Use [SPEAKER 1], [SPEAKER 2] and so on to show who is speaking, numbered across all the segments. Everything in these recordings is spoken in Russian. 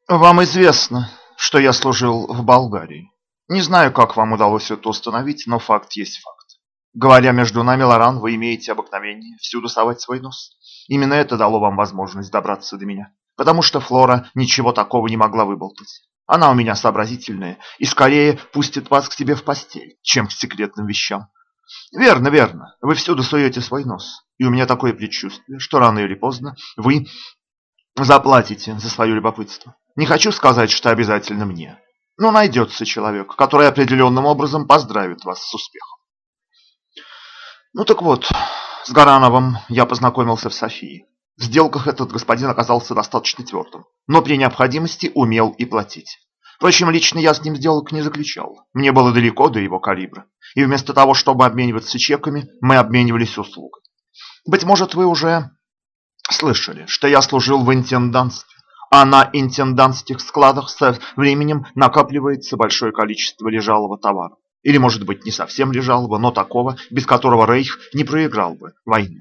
[SPEAKER 1] Вам известно, что я служил в Болгарии. Не знаю, как вам удалось это установить, но факт есть факт. Говоря между нами, Лоран, вы имеете обыкновение всюду совать свой нос. Именно это дало вам возможность добраться до меня. Потому что Флора ничего такого не могла выболтать. Она у меня сообразительная и скорее пустит вас к себе в постель, чем к секретным вещам. Верно, верно. Вы всюду суете свой нос. И у меня такое предчувствие, что рано или поздно вы заплатите за свое любопытство. Не хочу сказать, что обязательно мне. Но найдется человек, который определенным образом поздравит вас с успехом. Ну так вот, с Гарановым я познакомился в Софии. В сделках этот господин оказался достаточно твердым, но при необходимости умел и платить. Впрочем, лично я с ним сделок не заключал. Мне было далеко до его калибра. И вместо того, чтобы обмениваться чеками, мы обменивались услугами. Быть может, вы уже слышали, что я служил в интендантстве, а на интендантских складах со временем накапливается большое количество лежалого товара. Или, может быть, не совсем лежалого, но такого, без которого Рейх не проиграл бы войну.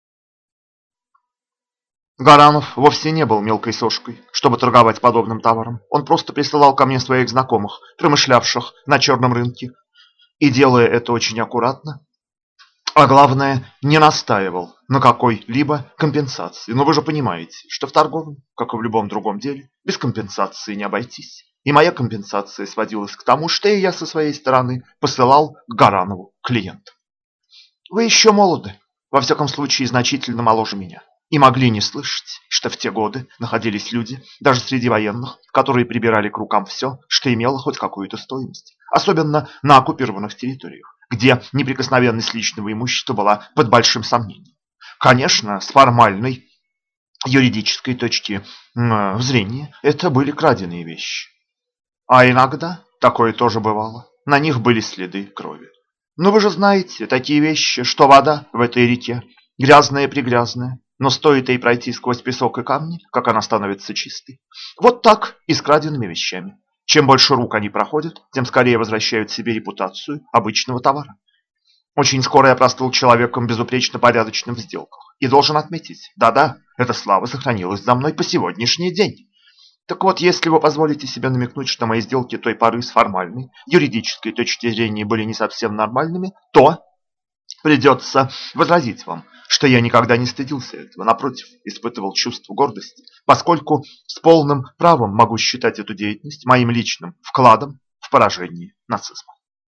[SPEAKER 1] Гаранов вовсе не был мелкой сошкой, чтобы торговать подобным товаром. Он просто присылал ко мне своих знакомых, промышлявших на черном рынке, и, делая это очень аккуратно, а главное, не настаивал на какой-либо компенсации. Но вы же понимаете, что в торговле, как и в любом другом деле, без компенсации не обойтись. И моя компенсация сводилась к тому, что и я со своей стороны посылал к Гаранову клиента. Вы еще молоды, во всяком случае значительно моложе меня, и могли не слышать, что в те годы находились люди, даже среди военных, которые прибирали к рукам все, что имело хоть какую-то стоимость, особенно на оккупированных территориях, где неприкосновенность личного имущества была под большим сомнением. Конечно, с формальной юридической точки зрения это были краденые вещи. А иногда такое тоже бывало. На них были следы крови. Но вы же знаете, такие вещи, что вода в этой реке грязная-прегрязная, но стоит ей пройти сквозь песок и камни, как она становится чистой. Вот так и с краденными вещами. Чем больше рук они проходят, тем скорее возвращают себе репутацию обычного товара. Очень скоро я простыл человеком безупречно порядочным в сделках. И должен отметить, да-да, эта слава сохранилась за мной по сегодняшний день. Так вот, если вы позволите себе намекнуть, что мои сделки той поры с формальной, юридической точки зрения были не совсем нормальными, то придется возразить вам, что я никогда не стыдился этого, напротив, испытывал чувство гордости, поскольку с полным правом могу считать эту деятельность моим личным вкладом в поражение нацизма.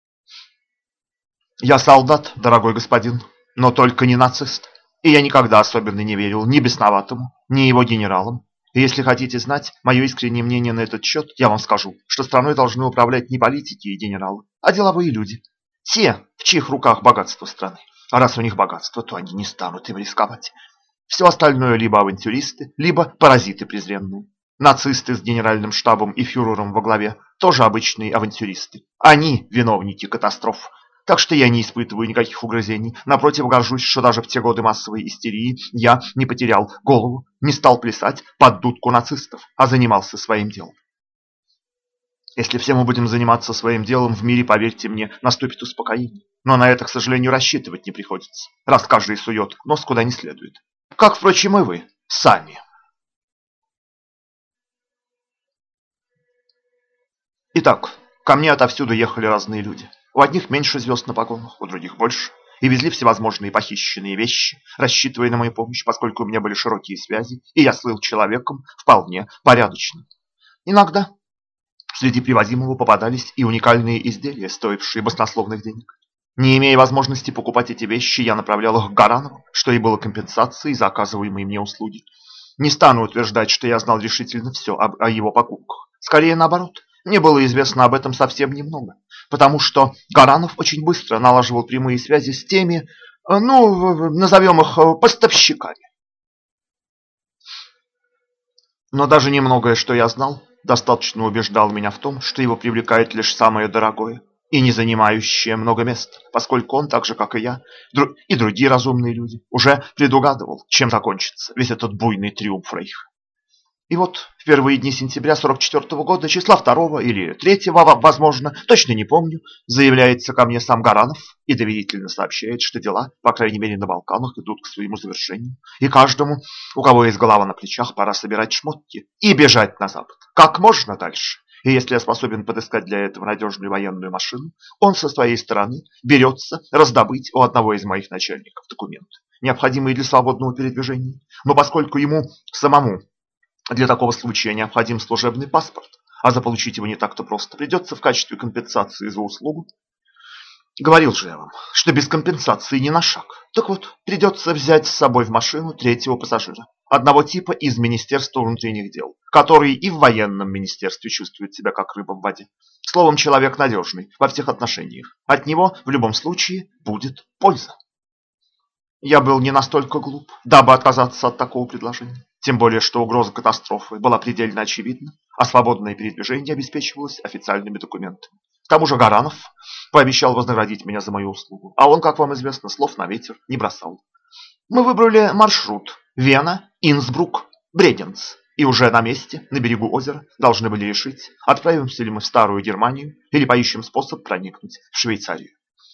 [SPEAKER 1] Я солдат, дорогой господин, но только не нацист, и я никогда особенно не верил ни бесноватому, ни его генералам. И если хотите знать мое искреннее мнение на этот счет, я вам скажу, что страной должны управлять не политики и генералы, а деловые люди. Те, в чьих руках богатство страны. А раз у них богатство, то они не станут им рисковать. Все остальное либо авантюристы, либо паразиты презренные. Нацисты с генеральным штабом и фюрером во главе тоже обычные авантюристы. Они виновники катастроф. Так что я не испытываю никаких угрызений. Напротив, горжусь, что даже в те годы массовой истерии я не потерял голову, не стал плясать под дудку нацистов, а занимался своим делом. Если все мы будем заниматься своим делом в мире, поверьте мне, наступит успокоение. Но на это, к сожалению, рассчитывать не приходится, раз каждый сует нос куда не следует. Как, впрочем, и вы сами. Итак, ко мне отовсюду ехали разные люди. У одних меньше звезд на погонах, у других больше. И везли всевозможные похищенные вещи, рассчитывая на мою помощь, поскольку у меня были широкие связи, и я слыл человеком вполне порядочным. Иногда среди привозимого попадались и уникальные изделия, стоившие баснословных денег. Не имея возможности покупать эти вещи, я направлял их к Гаранову, что и было компенсацией за оказываемые мне услуги. Не стану утверждать, что я знал решительно все о его покупках. Скорее наоборот. Мне было известно об этом совсем немного, потому что Гаранов очень быстро налаживал прямые связи с теми, назовем их поставщиками. Но даже немногое, что я знал, достаточно убеждал меня в том, что его привлекает лишь самое дорогое и не занимающее много места, поскольку он, так же как и я, и другие разумные люди, уже предугадывал, чем закончится весь этот буйный триумф Рейха. И вот в первые дни сентября 44 года, числа 2 или 3, возможно, точно не помню, заявляется ко мне сам Гаранов и доверительно сообщает, что дела, по крайней мере на Балканах, идут к своему завершению. И каждому, у кого есть голова на плечах, пора собирать шмотки и бежать на запад. Как можно дальше. И если я способен подыскать для этого надежную военную машину, он со своей стороны берется раздобыть у одного из моих начальников документы, необходимые для свободного передвижения. Но поскольку ему самому для такого случая необходим служебный паспорт, а заполучить его не так-то просто, придется в качестве компенсации за услугу. Говорил же я вам, что без компенсации ни на шаг. Так вот, придется взять с собой в машину 3-го пассажира, одного типа из Министерства внутренних дел, который и в военном министерстве чувствует себя как рыба в воде. Словом, человек надежный во всех отношениях. От него в любом случае будет польза. Я был не настолько глуп, дабы отказаться от такого предложения. Тем более, что угроза катастрофы была предельно очевидна, а свободное передвижение обеспечивалось официальными документами. К тому же Гаранов пообещал вознаградить меня за мою услугу, а он, как вам известно, слов на ветер не бросал. Мы выбрали маршрут Вена, Инсбрук, Бреденц, и уже на месте, на берегу озера, должны были решить, отправимся ли мы в Старую Германию или поищем способ проникнуть в Швейцарию.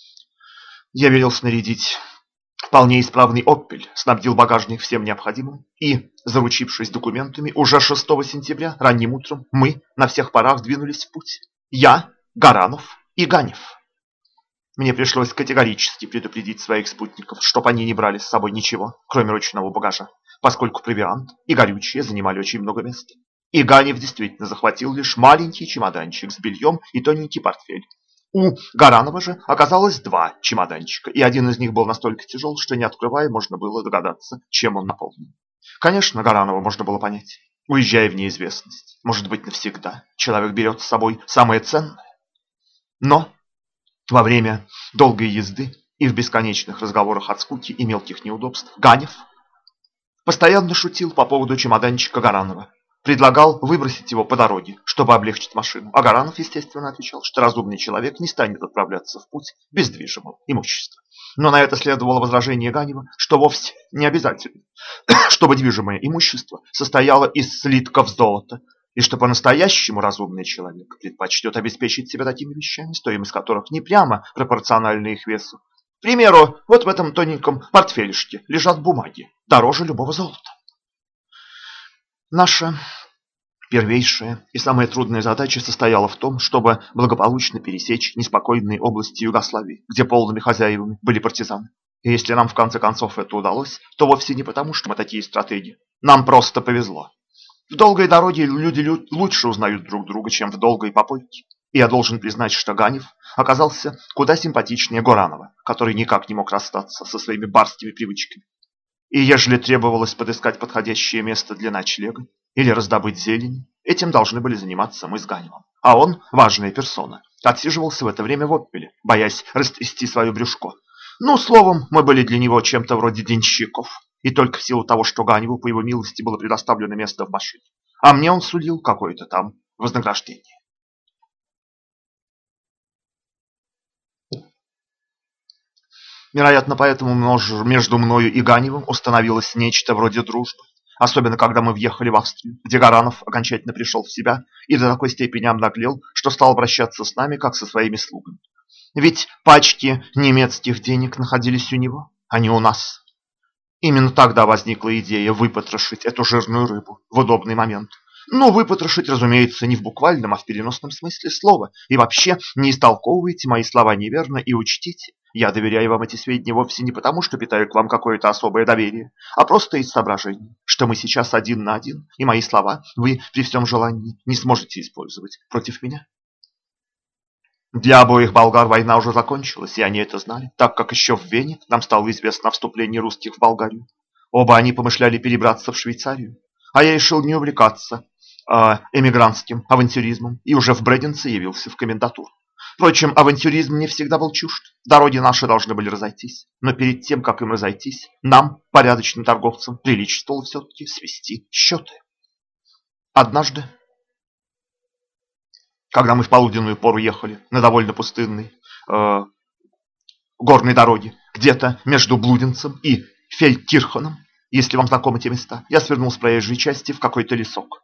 [SPEAKER 1] Я велел снарядить вполне исправный «Опель», снабдил багажник всем необходимым и, заручившись документами, уже 6 сентября ранним утром мы на всех парах двинулись в путь. Я, Гаранов и Ганев. Мне пришлось категорически предупредить своих спутников, чтоб они не брали с собой ничего, кроме ручного багажа, поскольку провиант и горючее занимали очень много места. И Ганев действительно захватил лишь маленький чемоданчик с бельем и тоненький портфель. У Гаранова же оказалось 2 чемоданчика, и один из них был настолько тяжел, что, не открывая, можно было догадаться, чем он наполнен. Конечно, Гаранова можно было понять. Уезжая в неизвестность, может быть, навсегда, человек берет с собой самое ценное. Но во время долгой езды и в бесконечных разговорах от скуки и мелких неудобств Ганев постоянно шутил по поводу чемоданчика Гаранова. Предлагал выбросить его по дороге, чтобы облегчить машину. А Гаранов, естественно, отвечал, что разумный человек не станет отправляться в путь без движимого имущества. Но на это следовало возражение Ганева, что вовсе не обязательно, чтобы движимое имущество состояло из слитков золота, и что по-настоящему разумный человек предпочтет обеспечить себя такими вещами, стоимость которых не прямо пропорциональна их весу. К примеру, вот в этом тоненьком портфелишке лежат бумаги, дороже любого золота. Наша первейшая и самая трудная задача состояла в том, чтобы благополучно пересечь неспокойные области Югославии, где полными хозяевами были партизаны. И если нам в конце концов это удалось, то вовсе не потому, что мы такие стратеги. Нам просто повезло. В долгой дороге люди лучше узнают друг друга, чем в долгой попойке. И я должен признать, что Ганев оказался куда симпатичнее Горанова, который никак не мог расстаться со своими барскими привычками. И ежели требовалось подыскать подходящее место для ночлега или раздобыть зелень, этим должны были заниматься мы с Ганевым. А он, важная персона, отсиживался в это время в Опеле, боясь растрясти свое брюшко. Ну, словом, мы были для него чем-то вроде денщиков. И только в силу того, что Ганеву, по его милости, было предоставлено место в машине. А мне он сулил какое-то там вознаграждение. Вероятно, поэтому между мною и Ганевым установилось нечто вроде дружбы. Особенно, когда мы въехали в Австрию, где Гаранов окончательно пришел в себя и до такой степени обнаглел, что стал обращаться с нами, как со своими слугами. Ведь пачки немецких денег находились у него, а не у нас. Именно тогда возникла идея выпотрошить эту жирную рыбу в удобный момент. Ну, выпотрошить, разумеется, не в буквальном, а в переносном смысле слова. И вообще, не истолковывайте мои слова неверно и учтите. Я доверяю вам эти сведения вовсе не потому, что питаю к вам какое-то особое доверие, а просто из соображений, что мы сейчас 1 на 1, и мои слова вы при всем желании не сможете использовать против меня. Для обоих болгар война уже закончилась, и они это знали, так как еще в Вене нам стало известно о вступлении русских в Болгарию. Оба они помышляли перебраться в Швейцарию, а я решил не увлекаться эмигрантским авантюризмом и уже в Бреденце явился в комендатуру. Впрочем, авантюризм не всегда был чужд. Дороги наши должны были разойтись, но перед тем, как им разойтись, нам, порядочным торговцам, приличествовало все-таки свести счеты. Однажды, когда мы в полуденную пору ехали на довольно пустынной горной дороге, где-то между Блуденцем и Фельдкирхеном, если вам знакомы те места, я свернул с проезжей части в какой-то лесок.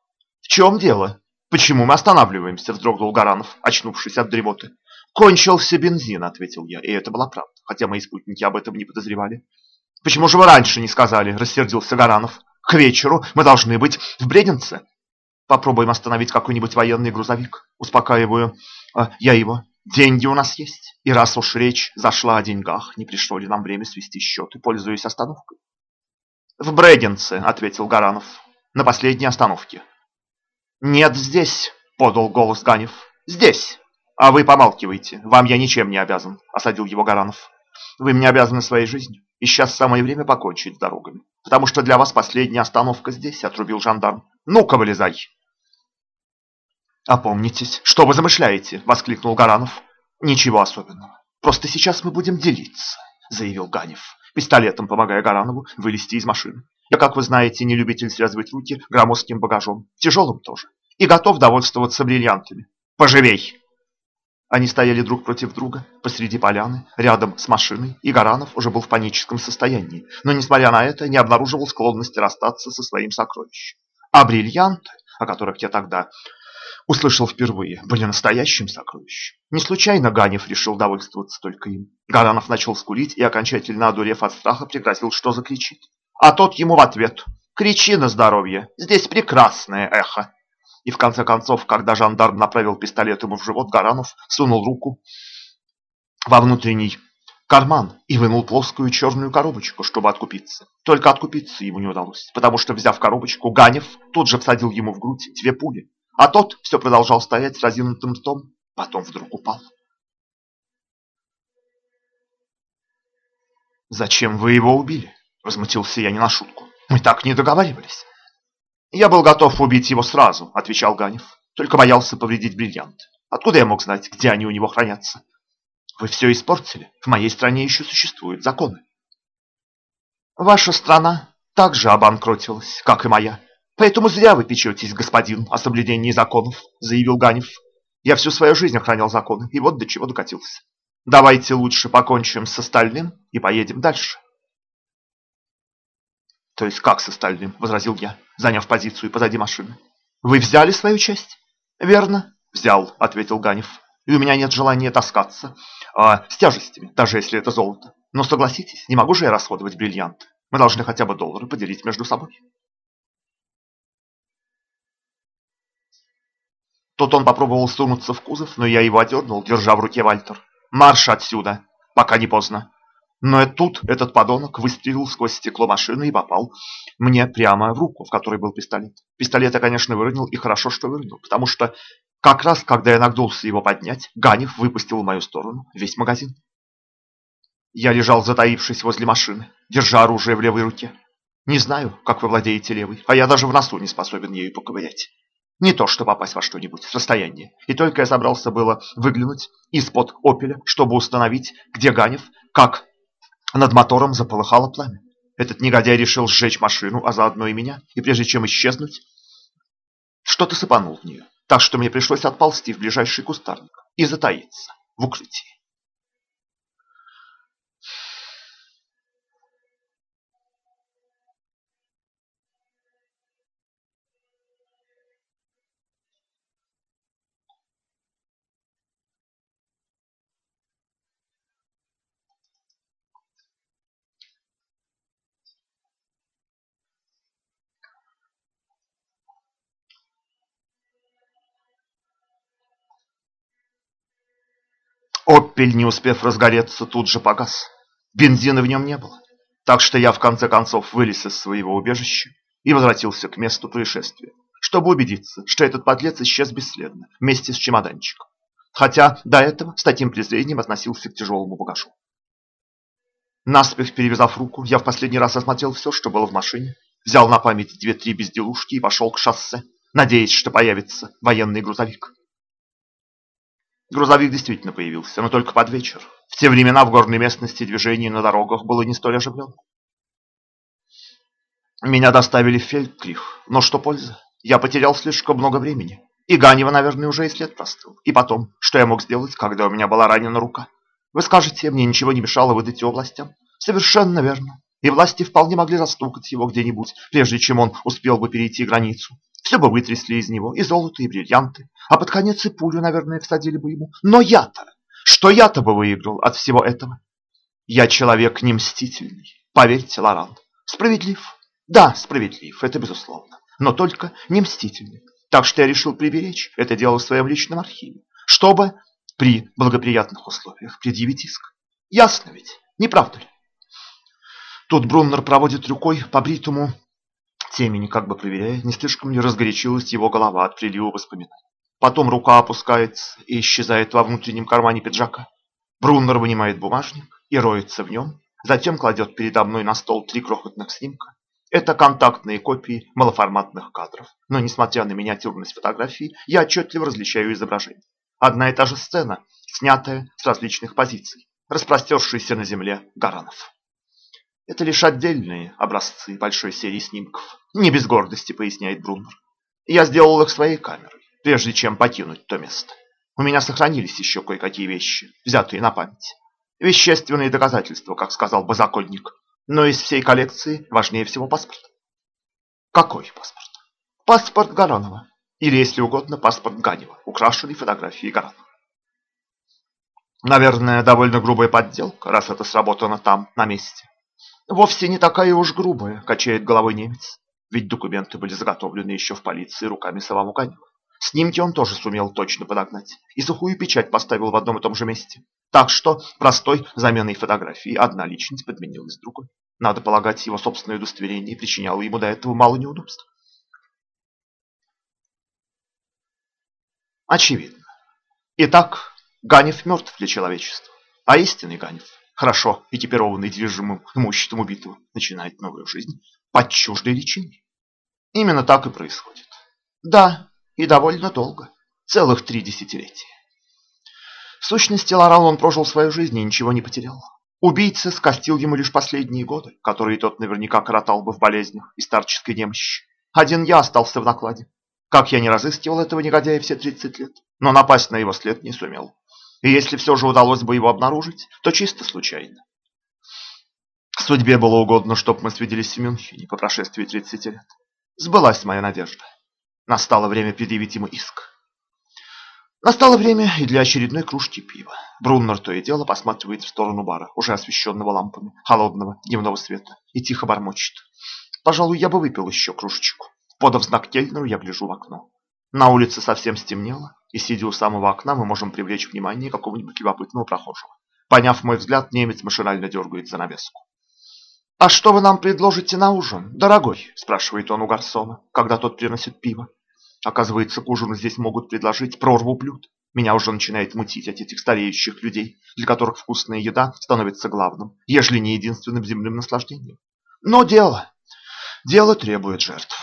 [SPEAKER 1] В чем дело? Почему мы останавливаемся?» – вздрогнул Гаранов, очнувшись от дремоты. «Кончился бензин», – ответил я, и это была правда, хотя мои спутники об этом не подозревали. «Почему же вы раньше не сказали?» – рассердился Гаранов. «К вечеру мы должны быть в Бреденце. Попробуем остановить какой-нибудь военный грузовик. Успокаиваю я его. Деньги у нас есть. И раз уж речь зашла о деньгах, не пришло ли нам время свести счеты, пользуясь остановкой?» «В Бреденце», — ответил Гаранов. «На последней остановке». «Нет, здесь», — подал голос Ганев. «Здесь. А вы помалкивайте. Вам я ничем не обязан», — осадил его Гаранов. «Вы мне обязаны своей жизнью. И сейчас самое время покончить с дорогами. Потому что для вас последняя остановка здесь», — отрубил жандарм. «Ну-ка, вылезай». «Опомнитесь, что вы замышляете?» – воскликнул Гаранов. «Ничего особенного. Просто сейчас мы будем делиться», – заявил Ганев, пистолетом помогая Гаранову вылезти из машины. «Я, как вы знаете, не любитель связывать руки громоздким багажом, тяжелым тоже, и готов довольствоваться бриллиантами. Поживей!» Они стояли друг против друга посреди поляны, рядом с машиной, и Гаранов уже был в паническом состоянии, но, несмотря на это, не обнаруживал склонности расстаться со своим сокровищем. А бриллианты, о которых я тогда услышал впервые, были настоящим сокровищем. Не случайно Ганев решил довольствоваться только им. Гаранов начал скулить и, окончательно одурев от страха, пригрозил, что закричит. А тот ему в ответ: «Кричи на здоровье, здесь прекрасное эхо». И в конце концов, когда жандарм направил пистолет ему в живот, Гаранов сунул руку во внутренний карман и вынул плоскую черную коробочку, чтобы откупиться. Только откупиться ему не удалось, потому что, взяв коробочку, Ганев тут же всадил ему в грудь 2 пули. А тот все продолжал стоять с разинутым ртом, потом вдруг упал. «Зачем вы его убили?» – возмутился я не на шутку. «Мы так не договаривались». «Я был готов убить его сразу», – отвечал Ганев. «Только боялся повредить бриллиант. Откуда я мог знать, где они у него хранятся?» «Вы все испортили. В моей стране еще существуют законы». «Ваша страна также обанкротилась, как и моя. Поэтому зря вы печетесь, господин, о соблюдении законов», — заявил Ганев. «Я всю свою жизнь охранял законы, и вот до чего докатился. Давайте лучше покончим с остальным и поедем дальше». «То есть как с остальным?» — возразил я, заняв позицию позади машины. «Вы взяли свою часть?» «Верно, взял», — ответил Ганев. «И у меня нет желания таскаться с тяжестями, даже если это золото. Но согласитесь, не могу же я расходовать бриллианты. Мы должны хотя бы доллары поделить между собой». Тут он попробовал сунуться в кузов, но я его одернул, держа в руке Вальтер. «Марш отсюда, пока не поздно». Но и тут этот подонок выстрелил сквозь стекло машины и попал мне прямо в руку, в которой был пистолет. Пистолет я, конечно, выронил, и хорошо, что выронил, потому что как раз, когда я нагнулся его поднять, Ганев выпустил в мою сторону весь магазин. Я лежал, затаившись возле машины, держа оружие в левой руке. Не знаю, как вы владеете левой, а я даже в носу не способен ею поковырять. Не то, что попасть во что-нибудь с расстояния. И только я собрался было выглянуть из-под «Опеля», чтобы установить, где Ганев, как над мотором заполыхало пламя. Этот негодяй решил сжечь машину, а заодно и меня, и прежде чем исчезнуть, что-то сыпанул в нее, так что мне пришлось отползти в ближайший кустарник и затаиться в укрытии. «Опель», не успев разгореться, тут же погас. Бензина в нем не было. Так что я в конце концов вылез из своего убежища и возвратился к месту происшествия, чтобы убедиться, что этот подлец исчез бесследно вместе с чемоданчиком. Хотя до этого с таким презрением относился к тяжелому багажу. Наспех перевязав руку, я в последний раз осмотрел все, что было в машине, взял на память 2-3 безделушки и пошел к шоссе, надеясь, что появится военный грузовик. Грузовик действительно появился, но только под вечер. В те времена в горной местности движение на дорогах было не столь оживленным. Меня доставили в Фельдкрих, но что польза? Я потерял слишком много времени. И Ганева, наверное, уже и след простыл. И потом, что я мог сделать, когда у меня была ранена рука? Вы скажете, мне ничего не мешало выдать его властям? Совершенно верно. И власти вполне могли застукать его где-нибудь, прежде чем он успел бы перейти границу. Все бы вытрясли из него, и золото, и бриллианты, а под конец и пулю, наверное, всадили бы ему. Но я-то, что я-то бы выиграл от всего этого? Я человек не мстительный, поверьте, Лоран. Справедлив. Да, справедлив, это безусловно, но только не мстительный. Так что я решил приберечь это дело в своем личном архиве, чтобы при благоприятных условиях предъявить иск. Ясно ведь, не правда ли? Тут Бруннер проводит рукой по бритому темени, как бы проверяя, не слишком ли разгорячилась его голова от прилива воспоминаний. Потом рука опускается и исчезает во внутреннем кармане пиджака. Бруннер вынимает бумажник и роется в нем, затем кладет передо мной на стол 3 крохотных снимка. Это контактные копии малоформатных кадров, но, несмотря на миниатюрность фотографии, я отчетливо различаю изображения. Одна и та же сцена, снятая с различных позиций, распростершийся на земле Гаранов. Это лишь отдельные образцы большой серии снимков. Не без гордости, поясняет Бруннер. Я сделал их своей камерой, прежде чем покинуть то место. У меня сохранились еще кое-какие вещи, взятые на память. Вещественные доказательства, как сказал бы законник. Но из всей коллекции важнее всего паспорт. Какой паспорт? Паспорт Гаранова. Или, если угодно, паспорт Ганева, украшенный фотографией Гаранова. Наверное, довольно грубая подделка, раз это сработано там, на месте. Вовсе не такая уж грубая, качает головой немец. Ведь документы были заготовлены еще в полиции руками самого Ганева. Снимки он тоже сумел точно подогнать. И сухую печать поставил в одном и том же месте. Так что простой заменой фотографии одна личность подменилась другой. Надо полагать, его собственное удостоверение причиняло ему до этого мало неудобств. Очевидно. Итак, Ганев мертв для человечества. А истинный Ганев, хорошо экипированный движимым имуществом убитого, начинает новую жизнь под чуждой личиной. Именно так и происходит. Да, и довольно долго. Целых 3 десятилетия. В сущности, Лоран он прожил свою жизнь и ничего не потерял. Убийца скостил ему лишь последние годы, которые тот наверняка коротал бы в болезнях и старческой немощи. Один я остался в накладе. Как я не разыскивал этого негодяя все 30 лет, но напасть на его след не сумел. И если все же удалось бы его обнаружить, то чисто случайно. Судьбе было угодно, чтобы мы свиделись в Мюнхене по прошествии 30 лет. Сбылась моя надежда. Настало время предъявить ему иск. Настало время и для очередной кружки пива. Бруннер то и дело посматривает в сторону бара, уже освещенного лампами холодного дневного света, и тихо бормочет. Пожалуй, я бы выпил еще кружечку. Подав знак кельнеру, я гляжу в окно. На улице совсем стемнело, и, сидя у самого окна, мы можем привлечь внимание какого-нибудь любопытного прохожего. Поняв мой взгляд, немец машинально дергает занавеску. «А что вы нам предложите на ужин, дорогой?» – спрашивает он у гарсона, когда тот приносит пиво. Оказывается, к ужину здесь могут предложить прорву блюд. Меня уже начинает мутить от этих стареющих людей, для которых вкусная еда становится главным, ежели не единственным земным наслаждением. Но дело требует жертв.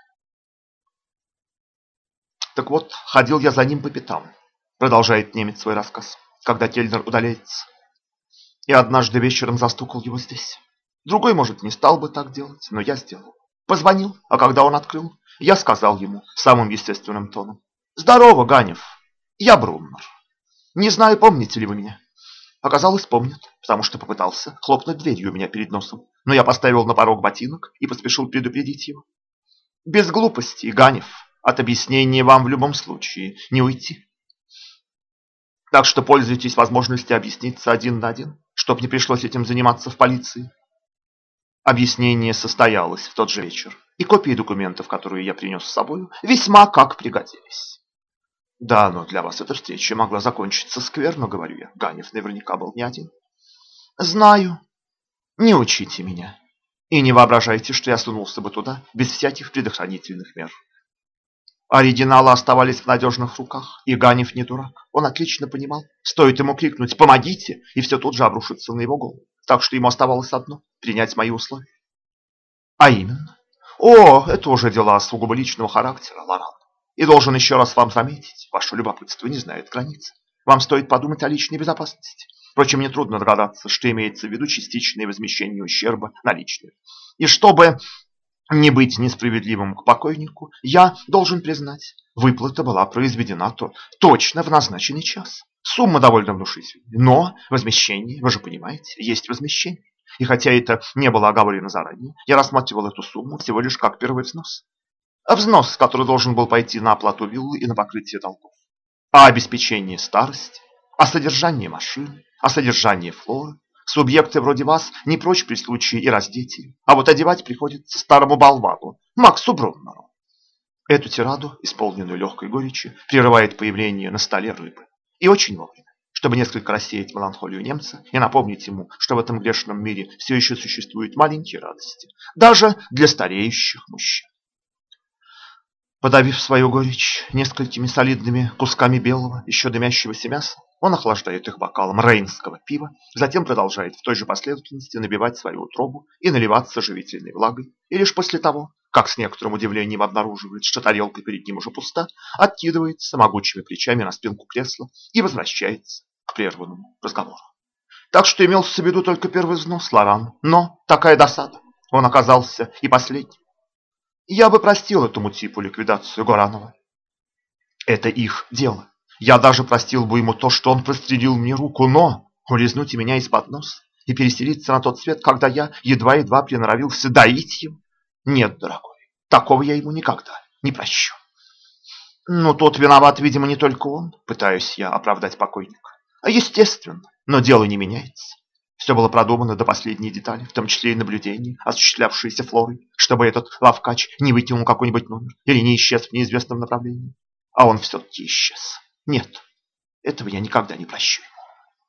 [SPEAKER 1] Так вот, ходил я за ним по пятам, продолжает немец свой рассказ, когда кельнер удаляется. И однажды вечером застукал его здесь. Другой, может, не стал бы так делать, но я сделал. Позвонил, а когда он открыл, я сказал ему самым естественным тоном. «Здорово, Ганев, я Бруннер. Не знаю, помните ли вы меня?» Оказалось, помнит, потому что попытался хлопнуть дверью у меня перед носом, но я поставил на порог ботинок и поспешил предупредить его. «Без глупостей, Ганев, от объяснения вам в любом случае не уйти. Так что пользуйтесь возможностью объясниться один на один, чтобы не пришлось этим заниматься в полиции». Объяснение состоялось в тот же вечер, и копии документов, которые я принес с собой, весьма как пригодились. Да, но для вас эта встреча могла закончиться скверно, говорю я. Ганев наверняка был не один. Знаю. Не учите меня. И не воображайте, что я сунулся бы туда без всяких предохранительных мер. Оригиналы оставались в надежных руках, и Ганев не дурак. Он отлично понимал, стоит ему крикнуть «помогите», и все тут же обрушится на его голову. Так что ему оставалось одно – принять мои условия. А именно? О, это уже дела сугубо личного характера, Лоран. И должен еще раз вам заметить, ваше любопытство не знает границ. Вам стоит подумать о личной безопасности. Впрочем, нетрудно догадаться, что имеется в виду частичное возмещение ущерба на личную. И чтобы не быть несправедливым к покойнику, я должен признать, выплата была произведена точно в назначенный час. Сумма довольно внушительная, но возмещение, вы же понимаете, есть возмещение. И хотя это не было оговорено заранее, я рассматривал эту сумму всего лишь как первый взнос. взнос, который должен был пойти на оплату виллы и на покрытие долгов, о обеспечении старости, о содержании машин, о содержании флоры. Субъекты вроде вас не прочь при случае и раздеть ее, а вот одевать приходится старому болвану, Максу Бруннеру. Эту тираду, исполненную легкой горечи, прерывает появление на столе рыбы. И очень вовремя, чтобы несколько рассеять меланхолию немца и напомнить ему, что в этом грешном мире все еще существуют маленькие радости, даже для стареющих мужчин. Подавив свою горечь несколькими солидными кусками белого, еще дымящегося мяса, он охлаждает их бокалом рейнского пива, затем продолжает в той же последовательности набивать свою утробу и наливаться живительной влагой, и лишь после того, как с некоторым удивлением обнаруживает, что тарелка перед ним уже пуста, откидывается могучими плечами на спинку кресла и возвращается к прерванному разговору. Так что имелся в виду только первый взнос, Лоран, но такая досада, он оказался и последним. Я бы простил этому типу ликвидацию Горанова. Это их дело. Я даже простил бы ему то, что он прострелил мне руку, но улизнуть у меня из-под носа и переселиться на тот свет, когда я едва-едва приноровился доить его? Нет, дорогой, такого я ему никогда не прощу. Ну, тут виноват, видимо, не только он, пытаюсь я оправдать покойника. Естественно, но дело не меняется. Все было продумано до последней детали, в том числе и наблюдения, осуществлявшиеся Флорой, чтобы этот лавкач не вытянул какой-нибудь номер или не исчез в неизвестном направлении. А он все-таки исчез. Нет, этого я никогда не прощу ему.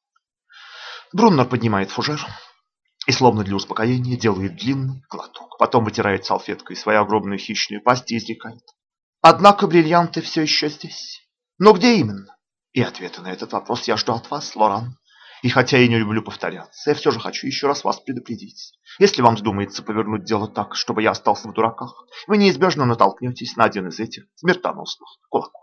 [SPEAKER 1] Бруннер поднимает фужер и, словно для успокоения, делает длинный глоток. Потом вытирает салфеткой свою огромную хищную пасть и изрекает: однако бриллианты все еще здесь. Но где именно? И ответа на этот вопрос я жду от вас, Лоран. И хотя я не люблю повторяться, я все же хочу еще раз вас предупредить. Если вам вздумается повернуть дело так, чтобы я остался в дураках, вы неизбежно натолкнетесь на один из этих смертоносных кулаков.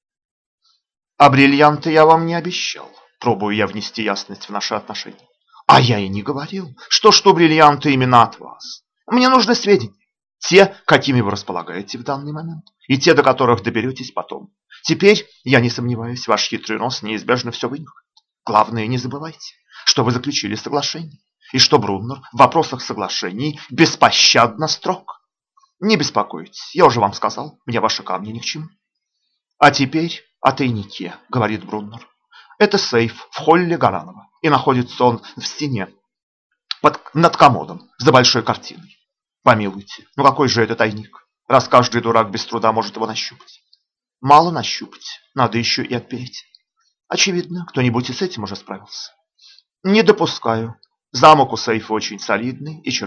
[SPEAKER 1] А бриллианты я вам не обещал. Пробую я внести ясность в наши отношения. А я и не говорил, что бриллианты именно от вас. Мне нужны сведения. Те, какими вы располагаете в данный момент, и те, до которых доберетесь потом. Теперь, я не сомневаюсь, ваш хитрый нос неизбежно все вынюхает. Главное, не забывайте, что вы заключили соглашение, и что Бруннер в вопросах соглашений беспощадно строг. Не беспокойтесь, я уже вам сказал, мне ваши камни ни к чему. А теперь о тайнике, говорит Бруннер. Это сейф в холле Горанова, и находится он в стене над комодом за большой картиной. Помилуйте, ну какой же это тайник, раз каждый дурак без труда может его нащупать? Мало нащупать, надо еще и отпереть. Очевидно, кто-нибудь и с этим уже справился. Не допускаю. Замок у сейфа очень солидный и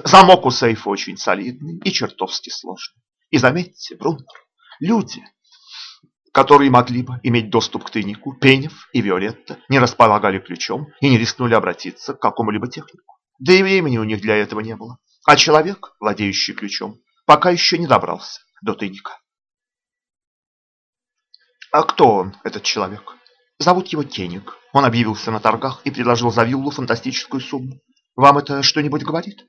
[SPEAKER 1] чертовски сложный. И заметьте, Бруннер, люди, которые могли бы иметь доступ к тайнику, Пенев и Виолетта, не располагали ключом и не рискнули обратиться к какому-либо технику. Да и времени у них для этого не было. А человек, владеющий ключом, пока еще не добрался до тайника. А кто он, этот человек? Зовут его Кеник. Он объявился на торгах и предложил за виллу фантастическую сумму. Вам это что-нибудь говорит?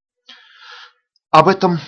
[SPEAKER 1] Об этом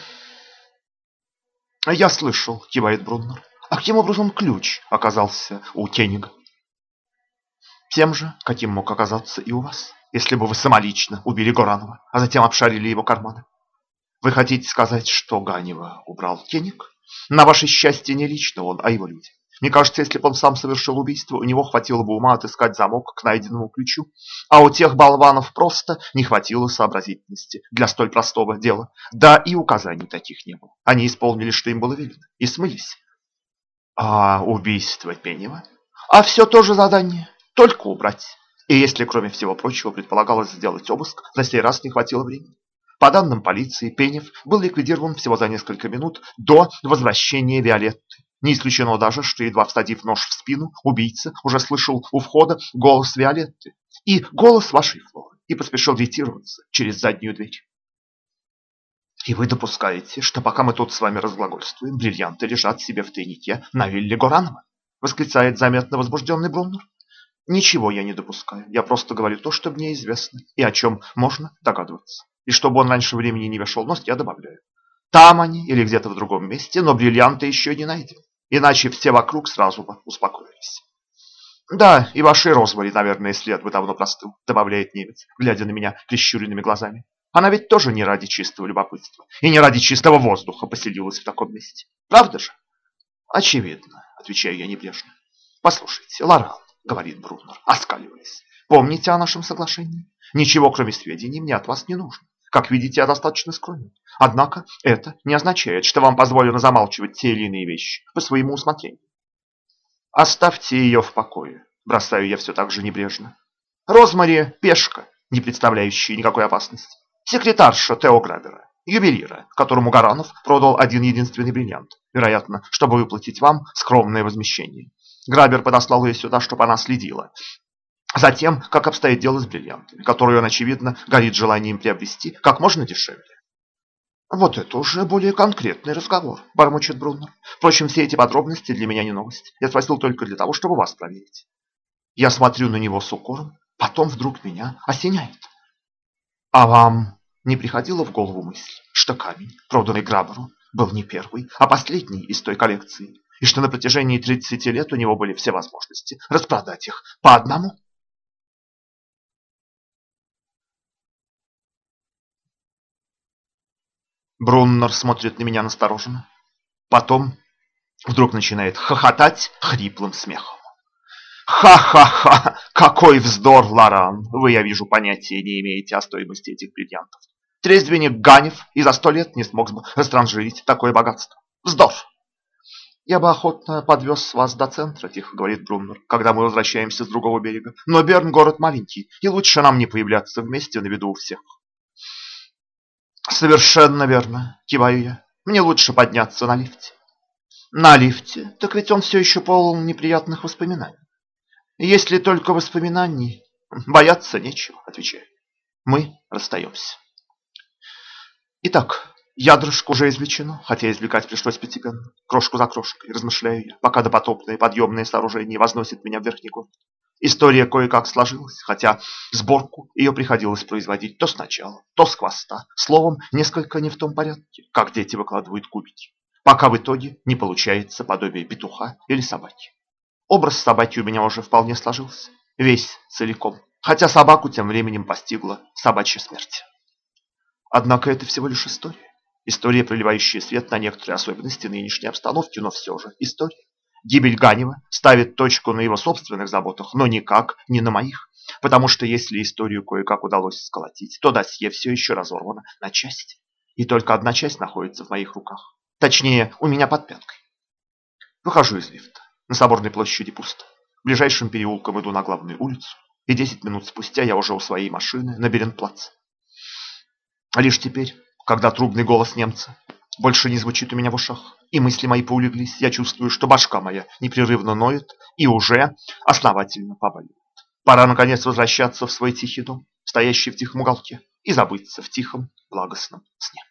[SPEAKER 1] я слышал, кивает Бруннер. А каким образом ключ оказался у Кенига? Тем же, каким мог оказаться и у вас, если бы вы самолично убили Горанова, а затем обшарили его карманы. Вы хотите сказать, что Ганева убрал Кеник? На ваше счастье, не лично он, а его люди. Мне кажется, если бы он сам совершил убийство, у него хватило бы ума отыскать замок к найденному ключу. А у тех болванов просто не хватило сообразительности для столь простого дела. Да и указаний таких не было. Они исполнили, что им было велено, и смылись. А убийство Пенева? А все то же задание, только убрать. И если, кроме всего прочего, предполагалось сделать обыск, на сей раз не хватило времени. По данным полиции, Пенев был ликвидирован всего за несколько минут до возвращения Виолетты. Не исключено даже, что, едва всадив нож в спину, убийца уже слышал у входа голос Виолетты и голос вашей Флоры и поспешил ретироваться через заднюю дверь. И вы допускаете, что пока мы тут с вами разглагольствуем, бриллианты лежат себе в тайнике на вилле Горанова? Восклицает заметно возбужденный Бруннер. Ничего я не допускаю, я просто говорю то, что мне известно, и о чем можно догадываться. И чтобы он раньше времени не вешал нос, я добавляю. Там они или где-то в другом месте, но бриллианты еще не найдены. Иначе все вокруг сразу бы успокоились. Да, и вашей Розмари, наверное, след бы давно простыл, добавляет немец, глядя на меня прищуренными глазами. Она ведь тоже не ради чистого любопытства и не ради чистого воздуха поселилась в таком месте. Правда же? Очевидно, отвечаю я небрежно. Послушайте, Лоран, говорит Бруннер, оскаливаясь, помните о нашем соглашении? Ничего, кроме сведений, мне от вас не нужно. Как видите, я достаточно скромен. Однако это не означает, что вам позволено замалчивать те или иные вещи по своему усмотрению. Оставьте ее в покое, бросаю я все так же небрежно. Розмари – пешка, не представляющая никакой опасности. Секретарша Тео Грабера, ювелира, которому Гаранов продал один единственный бриллиант, вероятно, чтобы выплатить вам скромное возмещение. Грабер подослал ее сюда, чтобы она следила за тем, как обстоит дело с бриллиантами, которые он, очевидно, горит желанием приобрести как можно дешевле. Вот это уже более конкретный разговор, бормочет Бруннер. Впрочем, все эти подробности для меня не новость. Я спросил только для того, чтобы вас проверить. Я смотрю на него с укором, потом вдруг меня осеняет. А вам не приходила в голову мысль, что камень, проданный Граберу, был не первый, а последний из той коллекции, и что на протяжении 30 лет у него были все возможности распродать их по одному? Бруннер смотрит на меня настороженно. Потом вдруг начинает хохотать хриплым смехом. Ха-ха-ха! Какой вздор, Лоран! Вы, я вижу, понятия не имеете о стоимости этих бриллиантов. Трезвенник Ганев и за 100 лет не смог бы растранжирить такое богатство. Вздор! Я бы охотно подвез вас до центра, тихо говорит Бруннер, когда мы возвращаемся с другого берега. Но Берн город маленький, и лучше нам не появляться вместе на виду у всех. Совершенно верно, киваю я. Мне лучше подняться на лифте. На лифте? Так ведь он все еще полон неприятных воспоминаний. Если только воспоминаний, бояться нечего, отвечаю. Мы расстаемся. Итак, ядрышко уже извлечено, хотя извлекать пришлось постепенно, крошку за крошкой, размышляю я, пока допотопное подъемное сооружение возносит меня в верхний город. История кое-как сложилась, хотя сборку ее приходилось производить то сначала, то с хвоста, словом, несколько не в том порядке, как дети выкладывают кубики, пока в итоге не получается подобие петуха или собаки. Образ собаки у меня уже вполне сложился, весь целиком, хотя собаку тем временем постигла собачья смерть. Однако это всего лишь история. История, проливающая свет на некоторые особенности нынешней обстановки, но все же история. Гибель Ганева ставит точку на его собственных заботах, но никак не на моих. Потому что если историю кое-как удалось сколотить, то досье все еще разорвано на части. И только одна часть находится в моих руках. Точнее, у меня под пяткой. Выхожу из лифта. На Соборной площади пусто. Ближайшим переулком иду на главную улицу. И 10 минут спустя я уже у своей машины на Беренплац. А лишь теперь, когда трубный голос немца больше не звучит у меня в ушах, и мысли мои поулеглись, я чувствую, что башка моя непрерывно ноет и уже основательно побаливает. Пора, наконец, возвращаться в свой тихий дом, стоящий в тихом уголке, и забыться в тихом, благостном сне.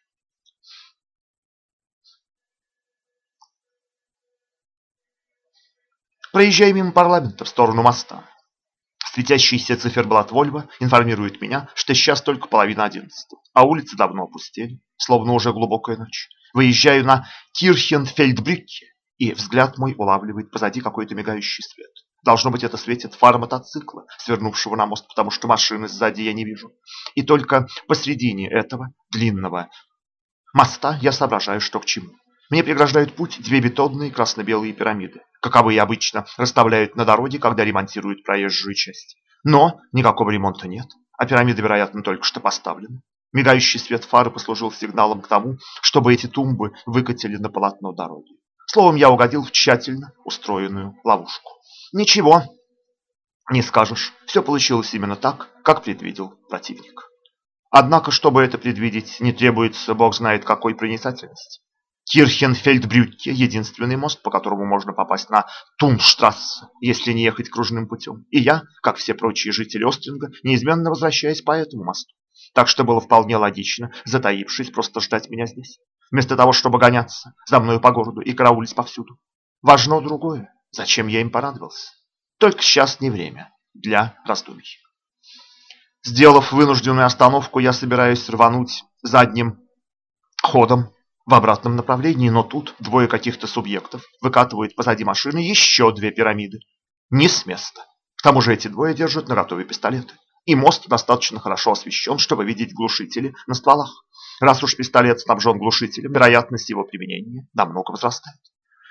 [SPEAKER 1] Проезжая мимо парламента в сторону моста, светящийся циферблат Вольво информирует меня, что сейчас только 10:30, а улицы давно опустели, словно уже глубокая ночь. Выезжаю на Кирхенфельдбрücke, и взгляд мой улавливает позади какой-то мигающий свет. Должно быть, это светит фара мотоцикла, свернувшего на мост, потому что машины сзади я не вижу. И только посредине этого длинного моста я соображаю, что к чему. Мне преграждают путь две бетонные красно-белые пирамиды, каковые обычно расставляют на дороге, когда ремонтируют проезжую часть. Но никакого ремонта нет, а пирамиды, вероятно, только что поставлены. Мигающий свет фары послужил сигналом к тому, чтобы эти тумбы выкатили на полотно дороги. Словом, я угодил в тщательно устроенную ловушку. Ничего не скажешь, все получилось именно так, как предвидел противник. Однако, чтобы это предвидеть, не требуется бог знает какой проницательности. Кирхенфельдбрюкке – единственный мост, по которому можно попасть на Тунштрассе, если не ехать кружным путем. И я, как все прочие жители Остринга, неизменно возвращаюсь по этому мосту. Так что было вполне логично, затаившись, просто ждать меня здесь, вместо того, чтобы гоняться за мною по городу и караулить повсюду. Важно другое. Зачем я им понадобился? Только сейчас не время для раздумий. Сделав вынужденную остановку, я собираюсь рвануть задним ходом в обратном направлении, но тут двое каких-то субъектов выкатывают позади машины еще две пирамиды. Не с места. К тому же эти двое держат наготове пистолеты. И мост достаточно хорошо освещен, чтобы видеть глушители на стволах. Раз уж пистолет снабжен глушителем, вероятность его применения намного возрастает.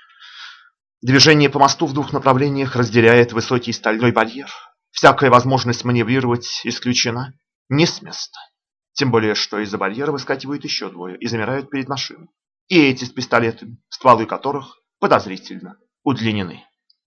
[SPEAKER 1] Движение по мосту в двух направлениях разделяет высокий стальной барьер. Всякая возможность маневрировать исключена не с места. Тем более, что из-за барьера выскакивают еще двое и замирают перед машиной. И эти с пистолетами, стволы которых подозрительно удлинены.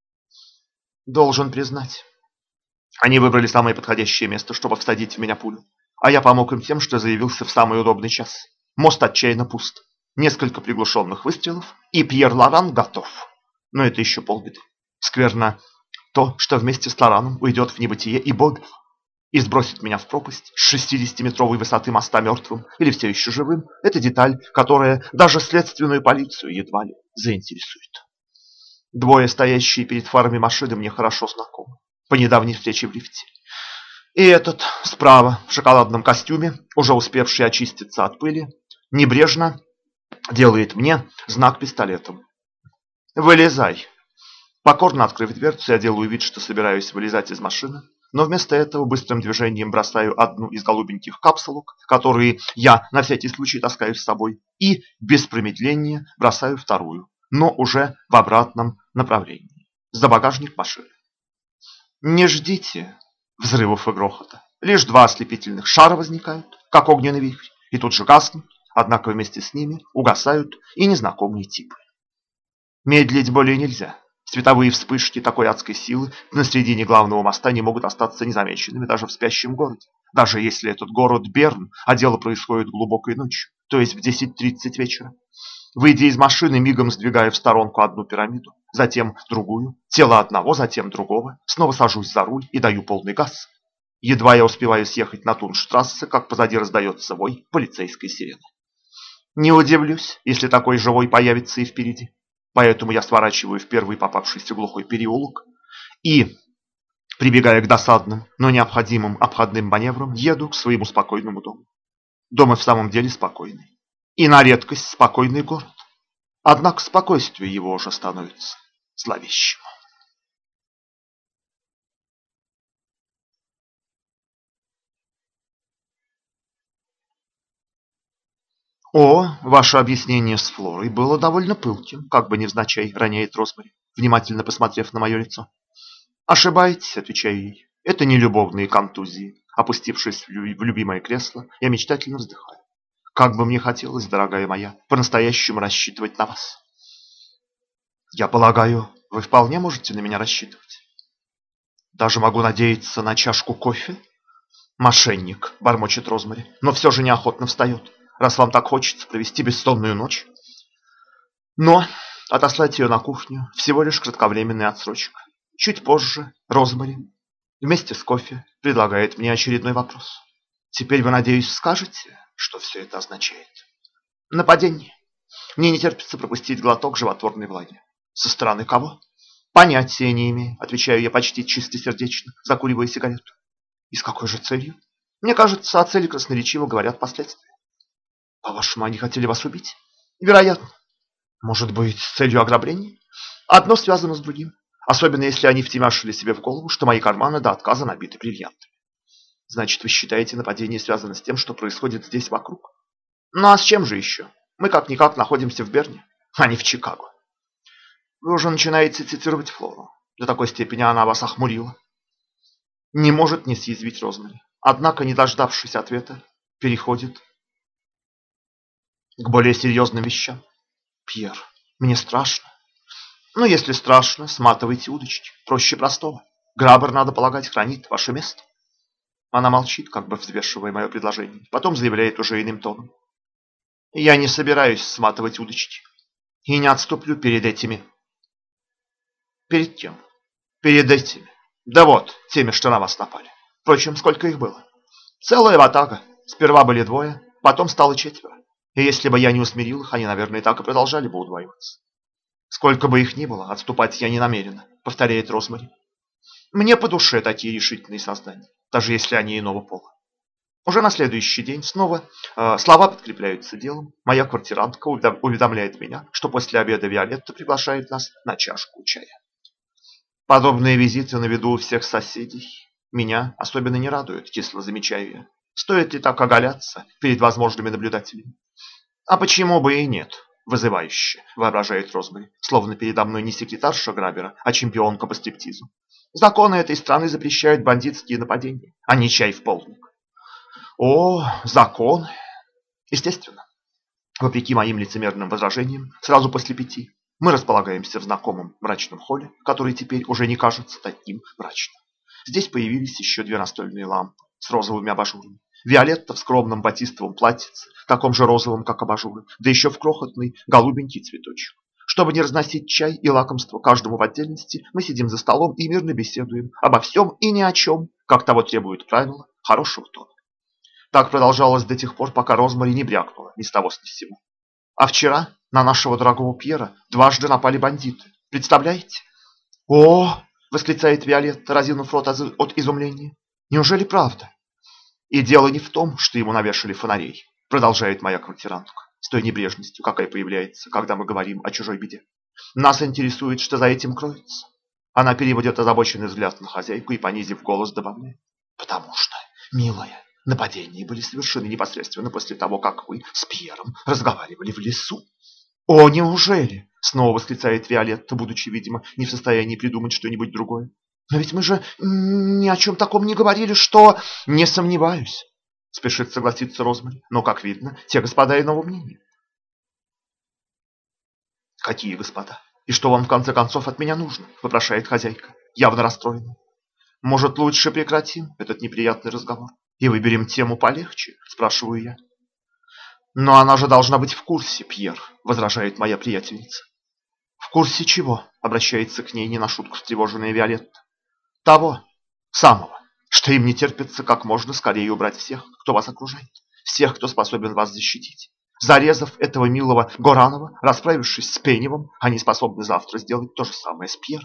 [SPEAKER 1] Должен признать, они выбрали самое подходящее место, чтобы всадить в меня пулю. А я помог им тем, что заявился в самый удобный час. Мост отчаянно пуст. Несколько приглушенных выстрелов, и Пьер Лоран готов. Но это еще полбеды. Скверно то, что вместе с Лораном уйдет в небытие и Бобев. И сбросит меня в пропасть с 60-метровой высоты моста мертвым или все еще живым. Это деталь, которая даже следственную полицию едва ли заинтересует. Двое, стоящие перед фарами машины, мне хорошо знакомы. По недавней встрече в лифте. И этот справа в шоколадном костюме, уже успевший очиститься от пыли, небрежно делает мне знак пистолетом. «Вылезай!» Покорно открыв дверцу, я делаю вид, что собираюсь вылезать из машины, но вместо этого быстрым движением бросаю одну из голубеньких капсулок, которые я на всякий случай таскаю с собой, и без промедления бросаю вторую, но уже в обратном направлении, за багажник машины. Не ждите взрывов и грохота. Лишь два ослепительных шара возникают, как огненный вихрь, и тут же гаснут, однако вместе с ними угасают и незнакомые типы. Медлить более нельзя. Световые вспышки такой адской силы на середине главного моста не могут остаться незамеченными даже в спящем городе. Даже если этот город Берн, а дело происходит глубокой ночью, то есть в 10:30 вечера. Выйдя из машины, мигом сдвигаю в сторонку одну пирамиду, затем другую, тело одного, затем другого, снова сажусь за руль и даю полный газ. Едва я успеваю съехать на Тунштрассе, как позади раздается вой полицейской сирены. Не удивлюсь, если такой же вой появится и впереди. Поэтому я сворачиваю в первый попавшийся глухой переулок и, прибегая к досадным, но необходимым обходным маневрам, еду к своему спокойному дому. Дом и в самом деле спокойный. И на редкость спокойный город. Однако спокойствие его уже становится зловещим. «О, ваше объяснение с Флорой было довольно пылким», как бы невзначай роняет Розмари, внимательно посмотрев на мое лицо. «Ошибаетесь», отвечаю ей. «Это не любовные контузии». Опустившись в любимое кресло, я мечтательно вздыхаю. «Как бы мне хотелось, дорогая моя, по-настоящему рассчитывать на вас». «Я полагаю, вы вполне можете на меня рассчитывать». «Даже могу надеяться на чашку кофе?» «Мошенник», — бормочет Розмари, но все же неохотно встает. «Раз вам так хочется провести бессонную ночь». Но отослать ее на кухню всего лишь кратковременная отсрочка. Чуть позже Розмари вместе с кофе предлагает мне очередной вопрос. «Теперь вы, надеюсь, скажете, что все это означает?» «Нападение. Мне не терпится пропустить глоток животворной влаги». «Со стороны кого?» «Понятия не имею», отвечаю я почти чистосердечно, закуривая сигарету. «И с какой же целью?» «Мне кажется, о цели красноречиво говорят последствия». «По-вашему, они хотели вас убить?» «Вероятно». «Может быть, с целью ограбления?» «Одно связано с другим. Особенно, если они втемяшили себе в голову, что мои карманы до отказа набиты бриллиантами». «Значит, вы считаете, нападение связано с тем, что происходит здесь вокруг?» «Ну а с чем же еще? Мы как-никак находимся в Берне, а не в Чикаго». «Вы уже начинаете цитировать Флору. До такой степени она вас охмурила». Не может не съязвить Розмари. Однако, не дождавшись ответа, переходит к более серьезным вещам. «Пьер, мне страшно». «Ну, если страшно, сматывайте удочки. Проще простого. Грабер, надо полагать, хранит ваше место». Она молчит, как бы взвешивая мое предложение. Потом заявляет уже иным тоном. «Я не собираюсь сматывать удочки. И не отступлю перед этими». «Перед кем?» «Перед этими. Да вот, теми, что на вас напали. Впрочем, сколько их было?» «Целая ватага. Сперва были двое, потом стало четверо. И если бы я не усмирил их, они, наверное, так и продолжали бы удваиваться». «Сколько бы их ни было, отступать я не намерена», — повторяет Розмари. «Мне по душе такие решительные создания, даже если они иного пола». Уже на следующий день снова слова подкрепляются делом. Моя квартирантка уведомляет меня, что после обеда Виолетта приглашает нас на чашку чая. Подобные визиты на виду у всех соседей Меня особенно не радует, кисло замечаю я. Стоит ли так оголяться перед возможными наблюдателями? А почему бы и нет? Вызывающе, воображает Розмари, словно передо мной не секретарша Грабера, а чемпионка по стриптизу. Законы этой страны запрещают бандитские нападения, а не чай в полдник. О, законы! Естественно, вопреки моим лицемерным возражениям, сразу после 5 мы располагаемся в знакомом мрачном холле, который теперь уже не кажется таким мрачным. Здесь появились еще 2 настольные лампы с розовыми абажурами. Виолетта в скромном батистовом платьице, таком же розовом, как абажуры, да еще в крохотный голубенький цветочек. Чтобы не разносить чай и лакомство каждому в отдельности, мы сидим за столом и мирно беседуем обо всем и ни о чем, как того требует правила хорошего тона. Так продолжалось до тех пор, пока Розмари не брякнула ни с того ни с сего. А вчера на нашего дорогого Пьера дважды напали бандиты. Представляете? О! Восклицает Виолетта, разинув рот от изумления. Неужели правда? И дело не в том, что ему навешали фонарей, продолжает моя квартирантка, с той небрежностью, какая появляется, когда мы говорим о чужой беде. Нас интересует, что за этим кроется. Она переводит озабоченный взгляд на хозяйку и, понизив голос, добавляет. Потому что, милая, нападения были совершены непосредственно после того, как вы с Пьером разговаривали в лесу. О, неужели? Снова восклицает Виолетта, будучи, видимо, не в состоянии придумать что-нибудь другое. Но ведь мы же ни о чем таком не говорили, что... Не сомневаюсь, спешит согласиться Розмари. Но, как видно, те господа иного мнения. Какие господа? И что вам в конце концов от меня нужно? Вопрошает хозяйка, явно расстроена. Может, лучше прекратим этот неприятный разговор и выберем тему полегче? Спрашиваю я. Но она же должна быть в курсе, Пьер, возражает моя приятельница. В курсе чего? Обращается к ней не на шутку встревоженная Виолетта. Того самого, что им не терпится как можно скорее убрать всех, кто вас окружает, всех, кто способен вас защитить. Зарезав этого милого Горанова, расправившись с Пеневым, они способны завтра сделать то же самое с Пьером.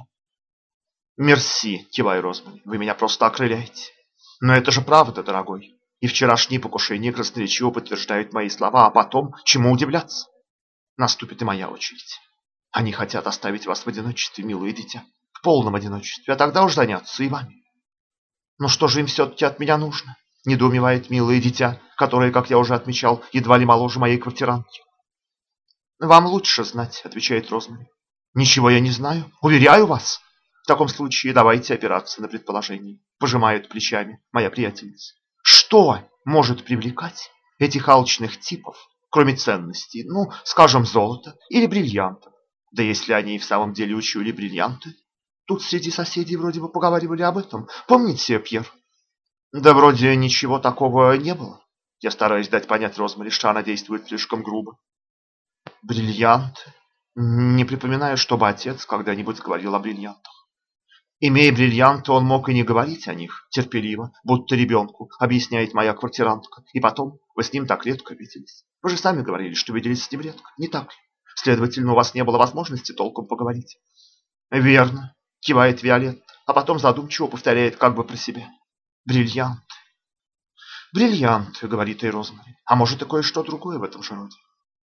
[SPEAKER 1] Мерси, кивай, Розмари, вы меня просто окрыляете. Но это же правда, дорогой. И вчерашние покушения красноречиво подтверждают мои слова, а потом, чему удивляться? Наступит и моя очередь. Они хотят оставить вас в одиночестве, милое дитя. В полном одиночестве, а тогда уж заняться и вами. Но что же им все-таки от меня нужно? Недоумевает милое дитя, которое, как я уже отмечал, едва ли моложе моей квартирантки. Вам лучше знать, отвечает Розмари. Ничего я не знаю, уверяю вас. В таком случае давайте опираться на предположение. Пожимает плечами моя приятельница. Что может привлекать этих алчных типов, кроме ценностей, ну, скажем, золота или бриллиантов? Да если они и в самом деле учуяли бриллианты. Тут среди соседей вроде бы поговаривали об этом. Помните, Пьер? Да вроде ничего такого не было. Я стараюсь дать понять Розмари, что она действует слишком грубо. Бриллианты? Не припоминаю, чтобы отец когда-нибудь говорил о бриллиантах. Имея бриллианты, он мог и не говорить о них терпеливо, будто ребенку, объясняет моя квартирантка. И потом, вы с ним так редко виделись. Вы же сами говорили, что виделись с ним редко, не так ли? Следовательно, у вас не было возможности толком поговорить. Верно, кивает Виолетта, а потом задумчиво повторяет как бы про себя. Бриллиант. Бриллиант, говорит ей Розмари. А может и кое-что другое в этом же роде.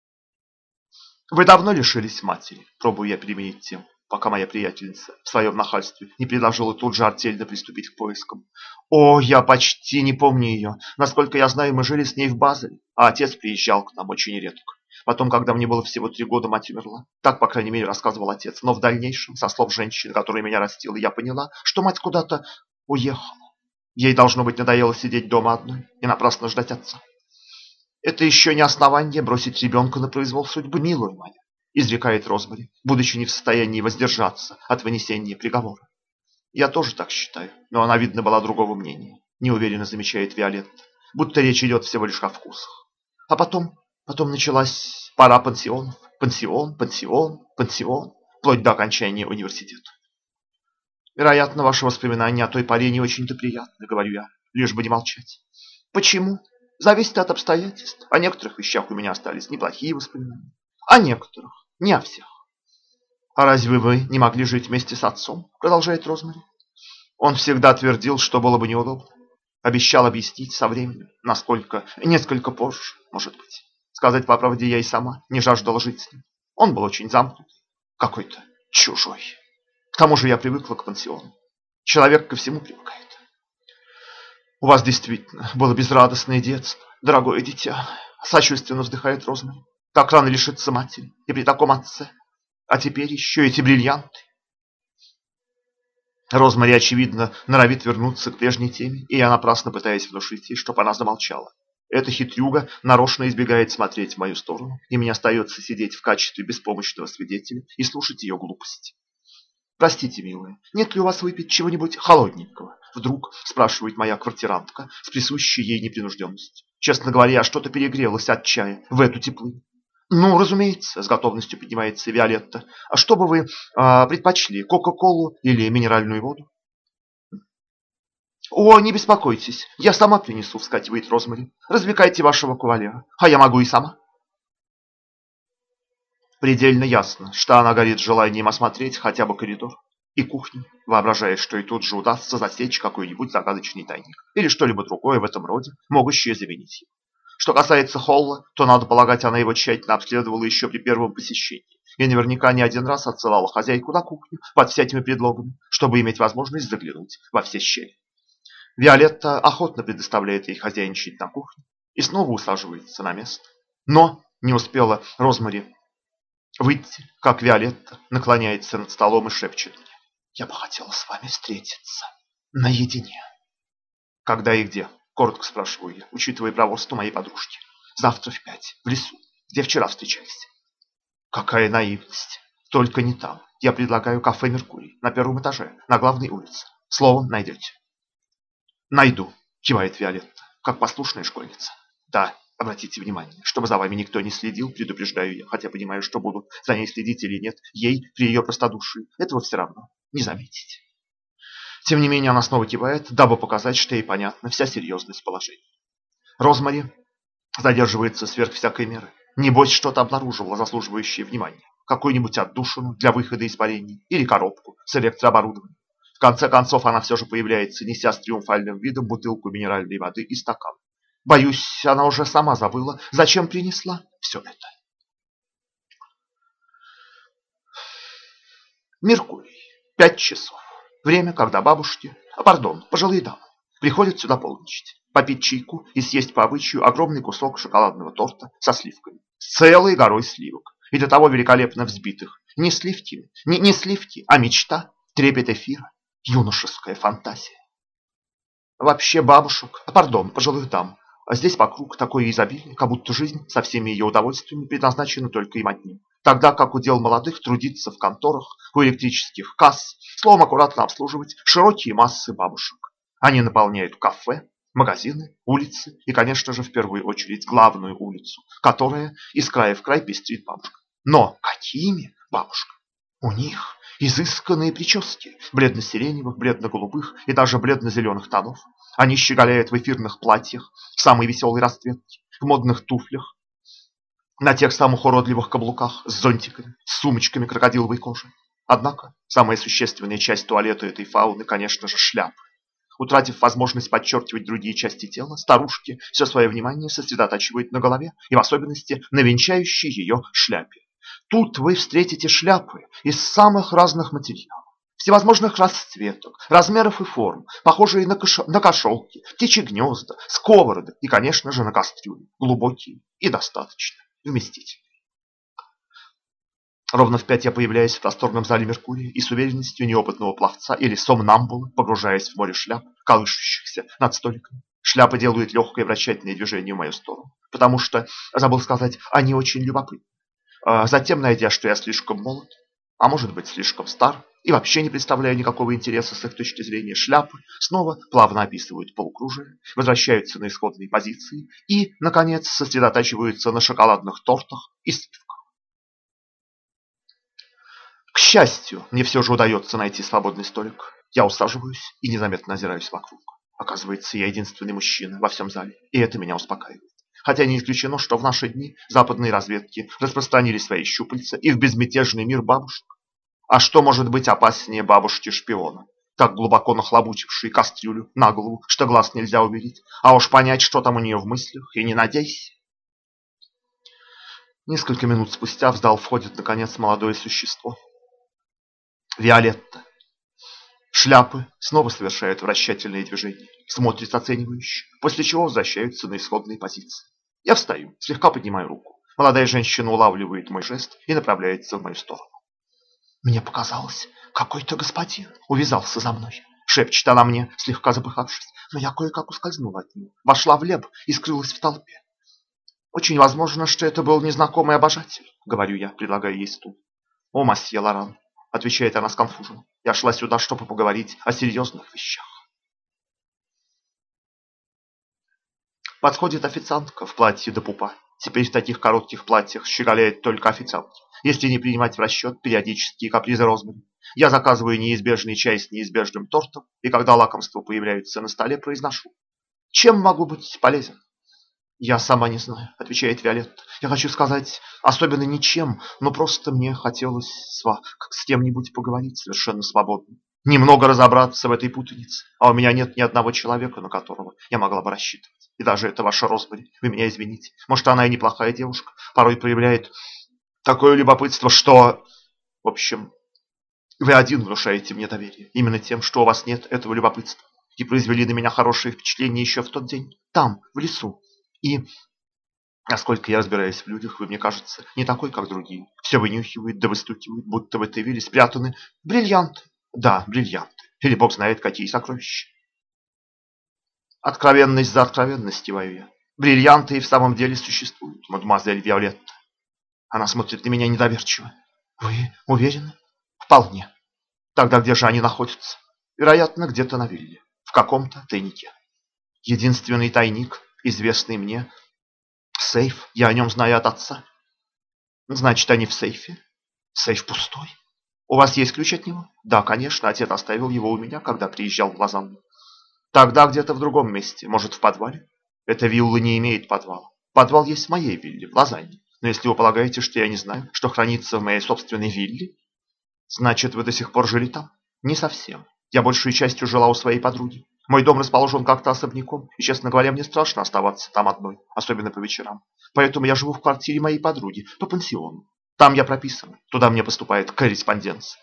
[SPEAKER 1] Вы давно лишились матери, пробую я переменить тему, пока моя приятельница в своем нахальстве не предложила тут же артельно приступить к поискам. О, я почти не помню ее. Насколько я знаю, мы жили с ней в Базеле, а отец приезжал к нам очень редко. Потом, когда мне было всего 3 года, мать умерла. Так, по крайней мере, рассказывал отец. Но в дальнейшем, со слов женщины, которая меня растила, я поняла, что мать куда-то уехала. Ей, должно быть, надоело сидеть дома одной и напрасно ждать отца. Это еще не основание бросить ребенка на произвол судьбы, милую мою, изрекает Розмари, будучи не в состоянии воздержаться от вынесения приговора. Я тоже так считаю, но она, видно, была другого мнения, неуверенно замечает Виолетта, будто речь идет всего лишь о вкусах. А потом началась пора пансионов. Пансион, вплоть до окончания университета. Вероятно, ваши воспоминания о той поре не очень-то приятны, говорю я, лишь бы не молчать. Почему? Зависит от обстоятельств. О некоторых вещах у меня остались неплохие воспоминания. О некоторых, не о всех. А разве вы не могли жить вместе с отцом? Продолжает Розмари. Он всегда твердил, что было бы неудобно. Обещал объяснить со временем, насколько, несколько позже, может быть. Сказать по правде, я и сама не жаждала жить с ним. Он был очень замкнутый, какой-то чужой. К тому же я привыкла к пансиону. Человек ко всему привыкает. У вас действительно было безрадостное детство, дорогое дитя, сочувственно вздыхает Розмари. Как рано лишиться матери, и при таком отце. А теперь еще эти бриллианты. Розмари, очевидно, норовит вернуться к прежней теме, и я напрасно пытаюсь внушить ей, чтобы она замолчала. Эта хитрюга нарочно избегает смотреть в мою сторону, и мне остается сидеть в качестве беспомощного свидетеля и слушать ее глупости. «Простите, милая, нет ли у вас выпить чего-нибудь холодненького?» Вдруг спрашивает моя квартирантка с присущей ей непринужденностью. Честно говоря, что-то перегрелось от чая в эту теплынь. «Ну, разумеется», — с готовностью поднимается Виолетта. «А что бы вы предпочли, кока-колу или минеральную воду?» «О, не беспокойтесь, я сама принесу», — вскакивает Розмари. «Развлекайте вашего кавалера, а я могу и сама». Предельно ясно, что она горит желанием осмотреть хотя бы коридор и кухню, воображая, что и тут же удастся засечь какой-нибудь загадочный тайник или что-либо другое в этом роде, могущее заменить его. Что касается холла, то, надо полагать, она его тщательно обследовала еще при первом посещении и наверняка не один раз отсылала хозяйку на кухню под всякими предлогами, чтобы иметь возможность заглянуть во все щели. Виолетта охотно предоставляет ей хозяйничать на кухне и снова усаживается на место. Но не успела Розмари выйти, как Виолетта наклоняется над столом и шепчет мне: «Я бы хотела с вами встретиться наедине». «Когда и где?» — коротко спрашиваю я, учитывая проворство моей подружки. «Завтра в 5, в лесу, где вчера встречались». «Какая наивность! Только не там. Я предлагаю кафе «Меркурий» на первом этаже, на главной улице. Словом, найдете». «Найду», — кивает Виолетта, как послушная школьница. «Да, обратите внимание, чтобы за вами никто не следил, предупреждаю я, хотя понимаю, что будут за ней следить или нет, ей при ее простодушии этого все равно не заметить». Тем не менее, она снова кивает, дабы показать, что ей понятна вся серьезность положения. Розмари задерживается сверх всякой меры. Небось, что-то обнаруживала заслуживающее внимания. Какую-нибудь отдушину для выхода из парений или коробку с электрооборудованием. В конце концов, она все же появляется, неся с триумфальным видом бутылку минеральной воды и стакан. Боюсь, она уже сама забыла, зачем принесла все это. Меркурий. 5 часов. Время, когда бабушки, пожилые дамы, приходят сюда полночить, попить чайку и съесть по обычаю огромный кусок шоколадного торта со сливками. С целой горой сливок. И до того великолепно взбитых. Не сливки, не сливки, а мечта, трепет эфира, юношеская фантазия. Вообще бабушек, пожилых дам, а здесь вокруг такое изобилие, как будто жизнь со всеми ее удовольствиями предназначена только им одним. Тогда как удел молодых трудиться в конторах, у электрических касс, словом, аккуратно обслуживать широкие массы бабушек. Они наполняют кафе, магазины, улицы и, конечно же, в первую очередь главную улицу, которая из края в край пестрит бабушками. Но какими бабушками? У них изысканные прически бледно-сиреневых, бледно-голубых и даже бледно-зеленых тонов. Они щеголяют в эфирных платьях самой веселой расцветки, в модных туфлях, на тех самых уродливых каблуках, с зонтиками, с сумочками крокодиловой кожи. Однако, самая существенная часть туалета этой фауны, конечно же, шляпы. Утратив возможность подчеркивать другие части тела, старушки все свое внимание сосредотачивают на голове и в особенности на венчающей ее шляпе. Тут вы встретите шляпы из самых разных материалов, всевозможных расцветок, размеров и форм, похожие на кошелки, птичьи гнезда, сковороды и, конечно же, на кастрюли, глубокие и достаточно вместительные. Ровно в 5 я появляюсь в просторном зале Меркурия и с уверенностью неопытного пловца или сомнамбула погружаясь в море шляп, колышущихся над столиками. Шляпы делают легкое вращательное движение в мою сторону, потому что, забыл сказать, они очень любопытны. Затем, найдя, что я слишком молод, а может быть слишком стар, и вообще не представляю никакого интереса с их точки зрения, шляпы снова плавно описывают полукружие, возвращаются на исходные позиции и, наконец, сосредотачиваются на шоколадных тортах и сливках. К счастью, мне все же удается найти свободный столик. Я усаживаюсь и незаметно озираюсь вокруг. Оказывается, я единственный мужчина во всем зале, и это меня успокаивает. Хотя не исключено, что в наши дни западные разведки распространили свои щупальца и в безмятежный мир бабушек. А что может быть опаснее бабушки-шпиона, так глубоко нахлобучившей кастрюлю на голову, что глаз нельзя увидеть, а уж понять, что там у нее в мыслях, и не надейся. Несколько минут спустя в зал входит, наконец, молодое существо. Виолетта. Шляпы снова совершают вращательные движения, смотрят оценивающе, после чего возвращаются на исходные позиции. Я встаю, слегка поднимаю руку. Молодая женщина улавливает мой жест и направляется в мою сторону. Мне показалось, какой-то господин увязался за мной. Шепчет она мне, слегка запыхавшись, но я кое-как ускользнула от него, вошла в леб и скрылась в толпе. Очень возможно, что это был незнакомый обожатель, говорю я, предлагая ей стул. О, масье Лоран, отвечает она сконфуженно. Я шла сюда, чтобы поговорить о серьезных вещах. Подходит официантка в платье до пупа. Теперь в таких коротких платьях щеголяют только официантки, если не принимать в расчет периодические капризы Розмари. Я заказываю неизбежный чай с неизбежным тортом, и когда лакомства появляются на столе, произношу: «Чем могу быть полезен?» «Я сама не знаю», — отвечает Виолетта. «Я хочу сказать, особенно ничем, но просто мне хотелось с кем-нибудь поговорить совершенно свободно. Немного разобраться в этой путанице, а у меня нет ни одного человека, на которого я могла бы рассчитывать. И даже это ваша Росбери, вы меня извините. Может, она и неплохая девушка, порой проявляет такое любопытство, что... В общем, вы один внушаете мне доверие, именно тем, что у вас нет этого любопытства. И произвели на меня хорошее впечатление еще в тот день, там, в лесу. И, насколько я разбираюсь в людях, вы, мне кажется, не такой, как другие. Все вынюхивает, да выстукивает, будто в этой вилле спрятаны бриллианты. Да, бриллианты. Или бог знает, какие сокровища. Откровенность за откровенность, киваю я. Бриллианты и в самом деле существуют, мадемуазель Виолетта. Она смотрит на меня недоверчиво. Вы уверены? Вполне. Тогда где же они находятся? Вероятно, где-то на вилле. В каком-то тайнике. Единственный тайник, известный мне, сейф. Я о нем знаю от отца. Значит, они в сейфе? Сейф пустой. У вас есть ключ от него? Да, конечно, отец оставил его у меня, когда приезжал в Лозанну. Тогда где-то в другом месте, может, в подвале? Эта вилла не имеет подвала. Подвал есть в моей вилле, в Лозанне. Но если вы полагаете, что я не знаю, что хранится в моей собственной вилле, значит, вы до сих пор жили там? Не совсем. Я большую частью жила у своей подруги. Мой дом расположен как-то особняком, и, честно говоря, мне страшно оставаться там одной, особенно по вечерам. Поэтому я живу в квартире моей подруги, по пансиону. Там я прописана, туда мне поступает корреспонденция.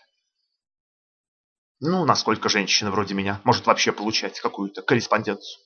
[SPEAKER 1] Ну, насколько женщина вроде меня может вообще получать какую-то корреспонденцию.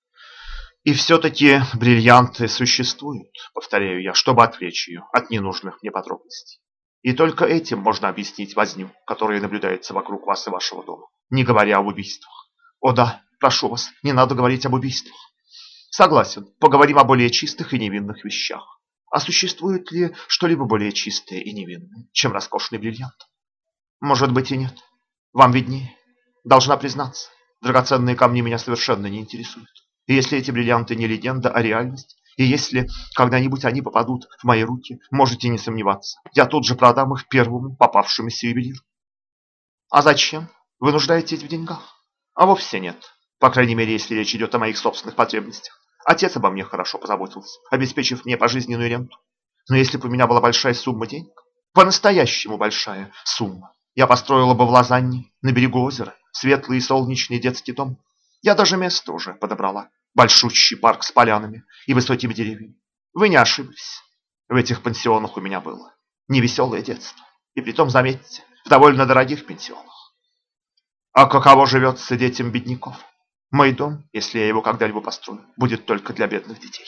[SPEAKER 1] И все-таки бриллианты существуют, повторяю я, чтобы отвлечь ее от ненужных мне подробностей. И только этим можно объяснить возню, которая наблюдается вокруг вас и вашего дома, не говоря об убийствах. О да, прошу вас, не надо говорить об убийствах. Согласен, поговорим о более чистых и невинных вещах. А существует ли что-либо более чистое и невинное, чем роскошный бриллиант? Может быть и нет. Вам виднее. Должна признаться, драгоценные камни меня совершенно не интересуют. И если эти бриллианты не легенда, а реальность, и если когда-нибудь они попадут в мои руки, можете не сомневаться, я тут же продам их первому попавшемуся ювелиру. А зачем? Вы нуждаетесь в деньгах? А вовсе нет. По крайней мере, если речь идет о моих собственных потребностях. Отец обо мне хорошо позаботился, обеспечив мне пожизненную ренту. Но если бы у меня была большая сумма денег, по-настоящему большая сумма, я построила бы в Лозанне, на берегу озера, светлый и солнечный детский дом. Я даже место уже подобрала. Большущий парк с полянами и высокими деревьями. Вы не ошиблись. В этих пансионах у меня было невеселое детство. И притом, заметьте, в довольно дорогих пансионах. А каково живется детям бедняков? Мой дом, если я его когда-либо построю, будет только для бедных детей.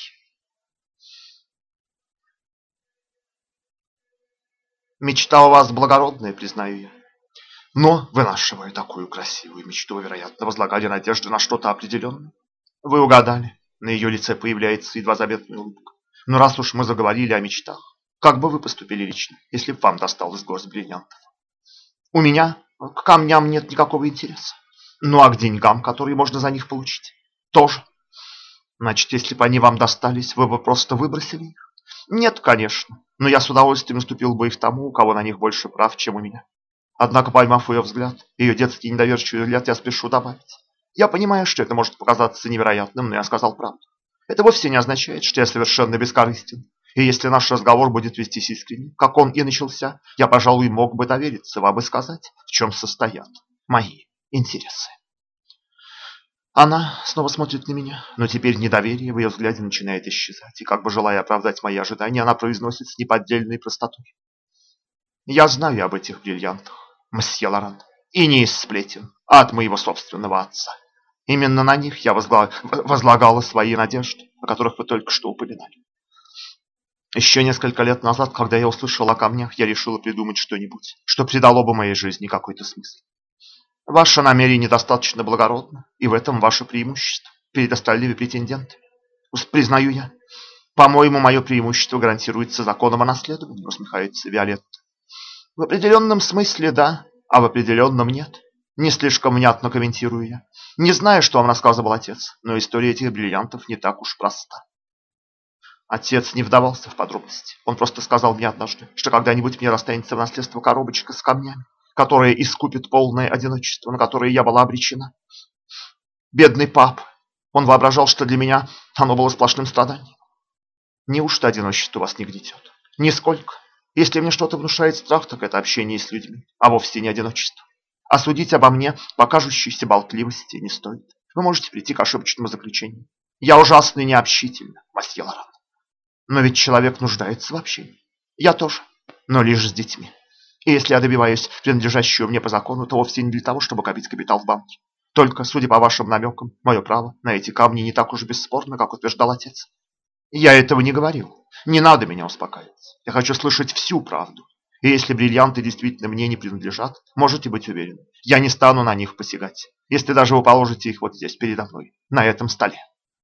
[SPEAKER 1] Мечта у вас благородная, признаю я. Но, вынашивая такую красивую мечту, вы, вероятно, возлагали надежды на что-то определенное. Вы угадали. На ее лице появляется едва заметная улыбка. Но раз уж мы заговорили о мечтах, как бы вы поступили лично, если бы вам досталось горсть бриллиантов? У меня к камням нет никакого интереса. Ну а к деньгам, которые можно за них получить, тоже. Значит, если бы они вам достались, вы бы просто выбросили их? Нет, конечно. Но я с удовольствием уступил бы их тому, у кого на них больше прав, чем у меня. Однако, поймав ее взгляд, ее детский недоверчивый взгляд, я спешу добавить. Я понимаю, что это может показаться невероятным, но я сказал правду. Это вовсе не означает, что я совершенно бескорыстен. И если наш разговор будет вестись искренне, как он и начался, я, пожалуй, мог бы довериться вам и сказать, в чем состоят мои интересы. Она снова смотрит на меня, но теперь недоверие в ее взгляде начинает исчезать, и как бы желая оправдать мои ожидания, она произносит с неподдельной простотой. Я знаю об этих бриллиантах, мсье Лоран. И не из сплетен, а от моего собственного отца. Именно на них я возлагала свои надежды, о которых вы только что упоминали. Еще несколько лет назад, когда я услышала о камнях, я решила придумать что-нибудь, что придало бы моей жизни какой-то смысл. Ваше намерение достаточно благородно, и в этом ваше преимущество перед остальными претендентами. Признаю я. По-моему, мое преимущество гарантируется законом о наследовании, усмехается Виолетта. В определенном смысле да, а в определенном нет. Не слишком внятно комментирую я. Не знаю, что вам рассказывал отец, но история этих бриллиантов не так уж проста. Отец не вдавался в подробности. Он просто сказал мне однажды, что когда-нибудь мне достанется в наследство коробочка с камнями, которая искупит полное одиночество, на которое я была обречена. Бедный пап. Он воображал, что для меня оно было сплошным страданием. Неужто одиночество вас не гнетет? Нисколько. Если мне что-то внушает страх, так это общение с людьми, а вовсе не одиночество. А судить обо мне по кажущейся болтливости не стоит. Вы можете прийти к ошибочному заключению. Я ужасно и необщительна, мосье Лоран. Но ведь человек нуждается в общении. Я тоже, но лишь с детьми. И если я добиваюсь принадлежащего мне по закону, то вовсе не для того, чтобы копить капитал в банке. Только, судя по вашим намекам, мое право на эти камни не так уж бесспорно, как утверждал отец. Я этого не говорил. Не надо меня успокаивать. Я хочу слышать всю правду. И если бриллианты действительно мне не принадлежат, можете быть уверены, я не стану на них посягать, если даже вы положите их вот здесь передо мной, на этом столе.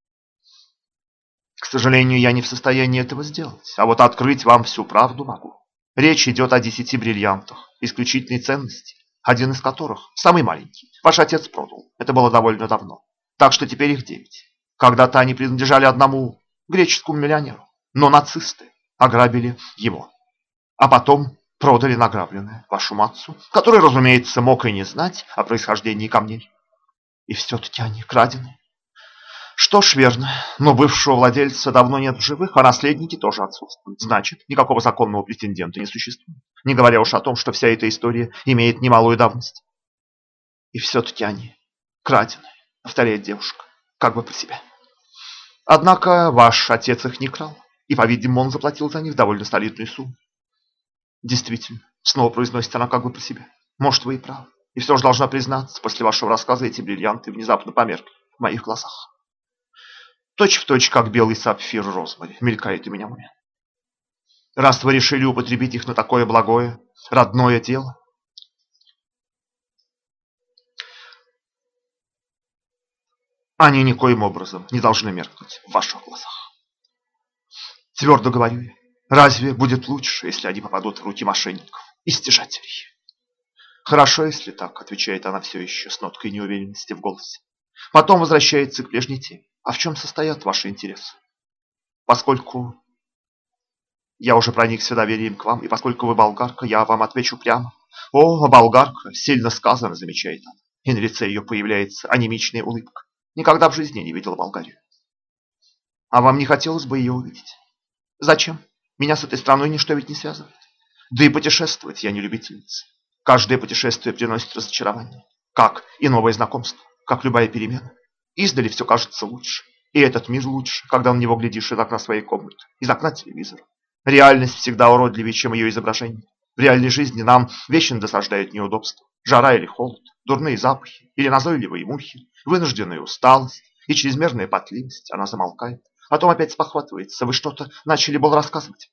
[SPEAKER 1] К сожалению, я не в состоянии этого сделать, а вот открыть вам всю правду могу. Речь идет о 10 бриллиантах исключительной ценности, один из которых, самый маленький, ваш отец продал. Это было довольно давно. Так что теперь их 9. Когда-то они принадлежали одному греческому миллионеру, но нацисты ограбили его. А потом продали награбленное вашему отцу, который, разумеется, мог и не знать о происхождении камней. И все-таки они крадены. Что ж, верно, но бывшего владельца давно нет в живых, а наследники тоже отсутствуют. Значит, никакого законного претендента не существует. Не говоря уж о том, что вся эта история имеет немалую давность. И все-таки они крадены, повторяет девушка, как бы про себя. Однако ваш отец их не крал, и, по-видимому, он заплатил за них довольно солидную сумму. Действительно, снова произносит она как бы про себя. Может, вы и правы. И все же должна признаться, после вашего рассказа эти бриллианты внезапно померкли в моих глазах. Точь в точь, как белый сапфир розмари, мелькает у меня в уме. Раз вы решили употребить их на такое благое, родное дело, они никоим образом не должны меркнуть в ваших глазах. Твердо говорю я, разве будет лучше, если они попадут в руки мошенников и стяжателей? Хорошо, если так, отвечает она все еще с ноткой неуверенности в голосе. Потом возвращается к прежней теме. А в чем состоят ваши интересы? Поскольку я уже проникся доверием к вам, и поскольку вы болгарка, я вам отвечу прямо. О, болгарка, сильно сказано, замечает она. И на лице ее появляется анемичная улыбка. Никогда в жизни не видела Болгарию. А вам не хотелось бы ее увидеть? Зачем? Меня с этой страной ничто ведь не связывает. Да и путешествовать я не любительница. Каждое путешествие приносит разочарование. Как и новое знакомство, как любая перемена. Издали все кажется лучше. И этот мир лучше, когда на него глядишь из окна своей комнаты, из окна телевизора. Реальность всегда уродливее, чем ее изображение. В реальной жизни нам вечно досаждают неудобства. Жара или холод, дурные запахи или назойливые мухи, вынужденная усталость и чрезмерная потливость. Она замолкает. Потом опять спохватывается. Вы что-то начали было рассказывать.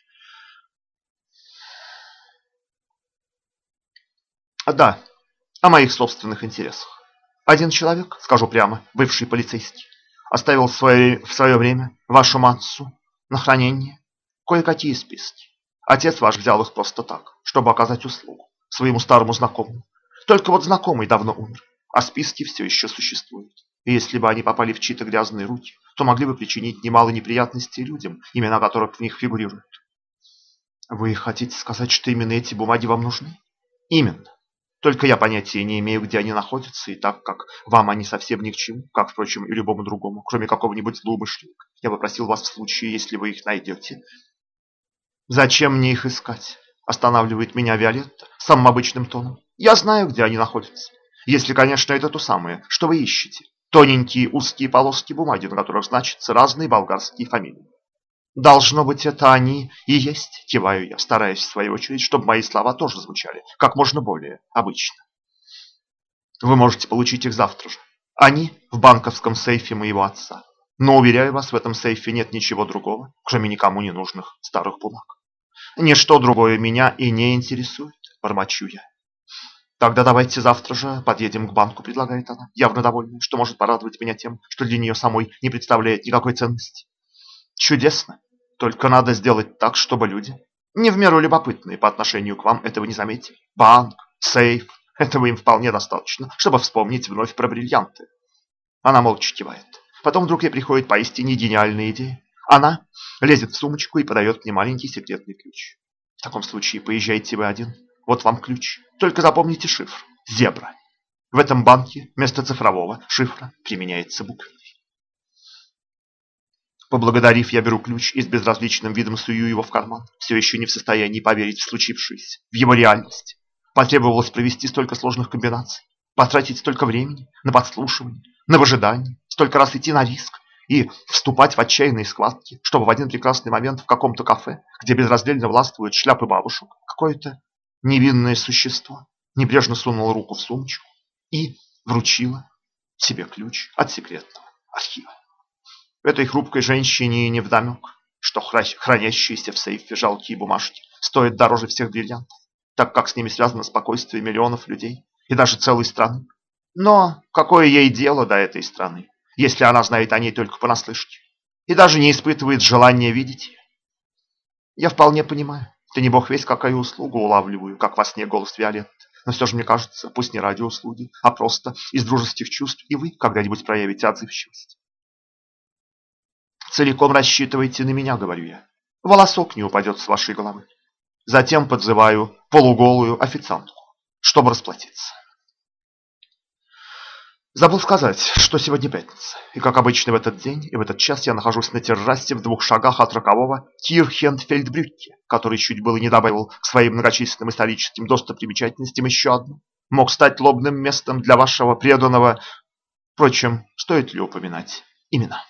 [SPEAKER 1] Да, о моих собственных интересах. Один человек, скажу прямо, бывший полицейский, оставил в свое время вашему отцу на хранение кое-какие списки. Отец ваш взял их просто так, чтобы оказать услугу своему старому знакомому. Только вот знакомый давно умер, а списки все еще существуют. И если бы они попали в чьи-то грязные руки, то могли бы причинить немало неприятностей людям, имена которых в них фигурируют. Вы хотите сказать, что именно эти бумаги вам нужны? Именно. Только я понятия не имею, где они находятся, и так как вам они совсем ни к чему, как, впрочем, и любому другому, кроме какого-нибудь злоумышленника, я бы просил вас в случае, если вы их найдете. Зачем мне их искать? Останавливает меня Виолетта самым обычным тоном. Я знаю, где они находятся. Если, конечно, это то самое, что вы ищете. Тоненькие узкие полоски бумаги, на которых значатся разные болгарские фамилии. Должно быть, это они и есть, киваю я, стараясь в свою очередь, чтобы мои слова тоже звучали как можно более обычно. Вы можете получить их завтра же. Они в банковском сейфе моего отца. Но, уверяю вас, в этом сейфе нет ничего другого, кроме никому не нужных старых бумаг. Ничто другое меня и не интересует, бормочу я. Тогда давайте завтра же подъедем к банку, предлагает она, явно довольная, что может порадовать меня тем, что для нее самой не представляет никакой ценности. Чудесно. Только надо сделать так, чтобы люди, не в меру любопытные по отношению к вам, этого не заметили. Банк, сейф, этого им вполне достаточно, чтобы вспомнить вновь про бриллианты. Она молча кивает. Потом вдруг ей приходит поистине гениальная идея. Она лезет в сумочку и подает мне маленький секретный ключ. В таком случае поезжайте вы один. Вот вам ключ. Только запомните шифр. Зебра. В этом банке вместо цифрового шифра применяется буквенный. Поблагодарив, я беру ключ и с безразличным видом сую его в карман, все еще не в состоянии поверить в случившееся, в его реальность. Потребовалось провести столько сложных комбинаций, потратить столько времени на подслушивание, на выжидание, столько раз идти на риск и вступать в отчаянные схватки, чтобы в один прекрасный момент в каком-то кафе, где безраздельно властвуют шляпы бабушек, какое-то невинное существо небрежно сунуло руку в сумочку и вручило себе ключ от секретного архива. Этой хрупкой женщине невдомек, что хранящиеся в сейфе жалкие бумажки стоят дороже всех бриллиантов, так как с ними связано спокойствие миллионов людей и даже целой страны. Но какое ей дело до этой страны, если она знает о ней только понаслышке и даже не испытывает желания видеть ее? Я вполне понимаю, ты не бог весть какая услуга улавливаю, как во сне голос Виолетты. Но все же мне кажется, пусть не ради услуги, а просто из дружеских чувств и вы когда-нибудь проявите отзывчивость. Целиком рассчитывайте на меня, говорю я. Волосок не упадет с вашей головы. Затем подзываю полуголую официантку, чтобы расплатиться. Забыл сказать, что сегодня пятница, и как обычно в этот день и в этот час я нахожусь на террасе в 2 шагах от рокового Кирхенфельдбрюкке, который чуть было не добавил к своим многочисленным историческим достопримечательностям еще одну. Мог стать лобным местом для вашего преданного. Впрочем, стоит ли упоминать имена?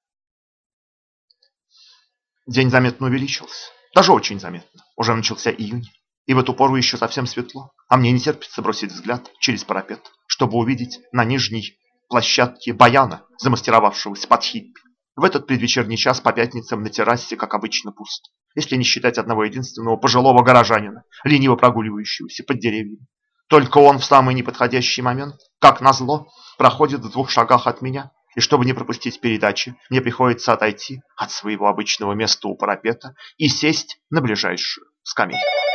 [SPEAKER 1] День заметно увеличился, даже очень заметно. Уже начался июнь, и в эту пору еще совсем светло, а мне не терпится бросить взгляд через парапет, чтобы увидеть на нижней площадке баяна, замаскировавшегося под хиппи. В этот предвечерний час по пятницам на террасе, как обычно, пусто, если не считать одного единственного пожилого горожанина, лениво прогуливающегося под деревьями. Только он в самый неподходящий момент, как назло, проходит в 2 шагах от меня, и чтобы не пропустить передачи, мне приходится отойти от своего обычного места у парапета и сесть на ближайшую скамейку.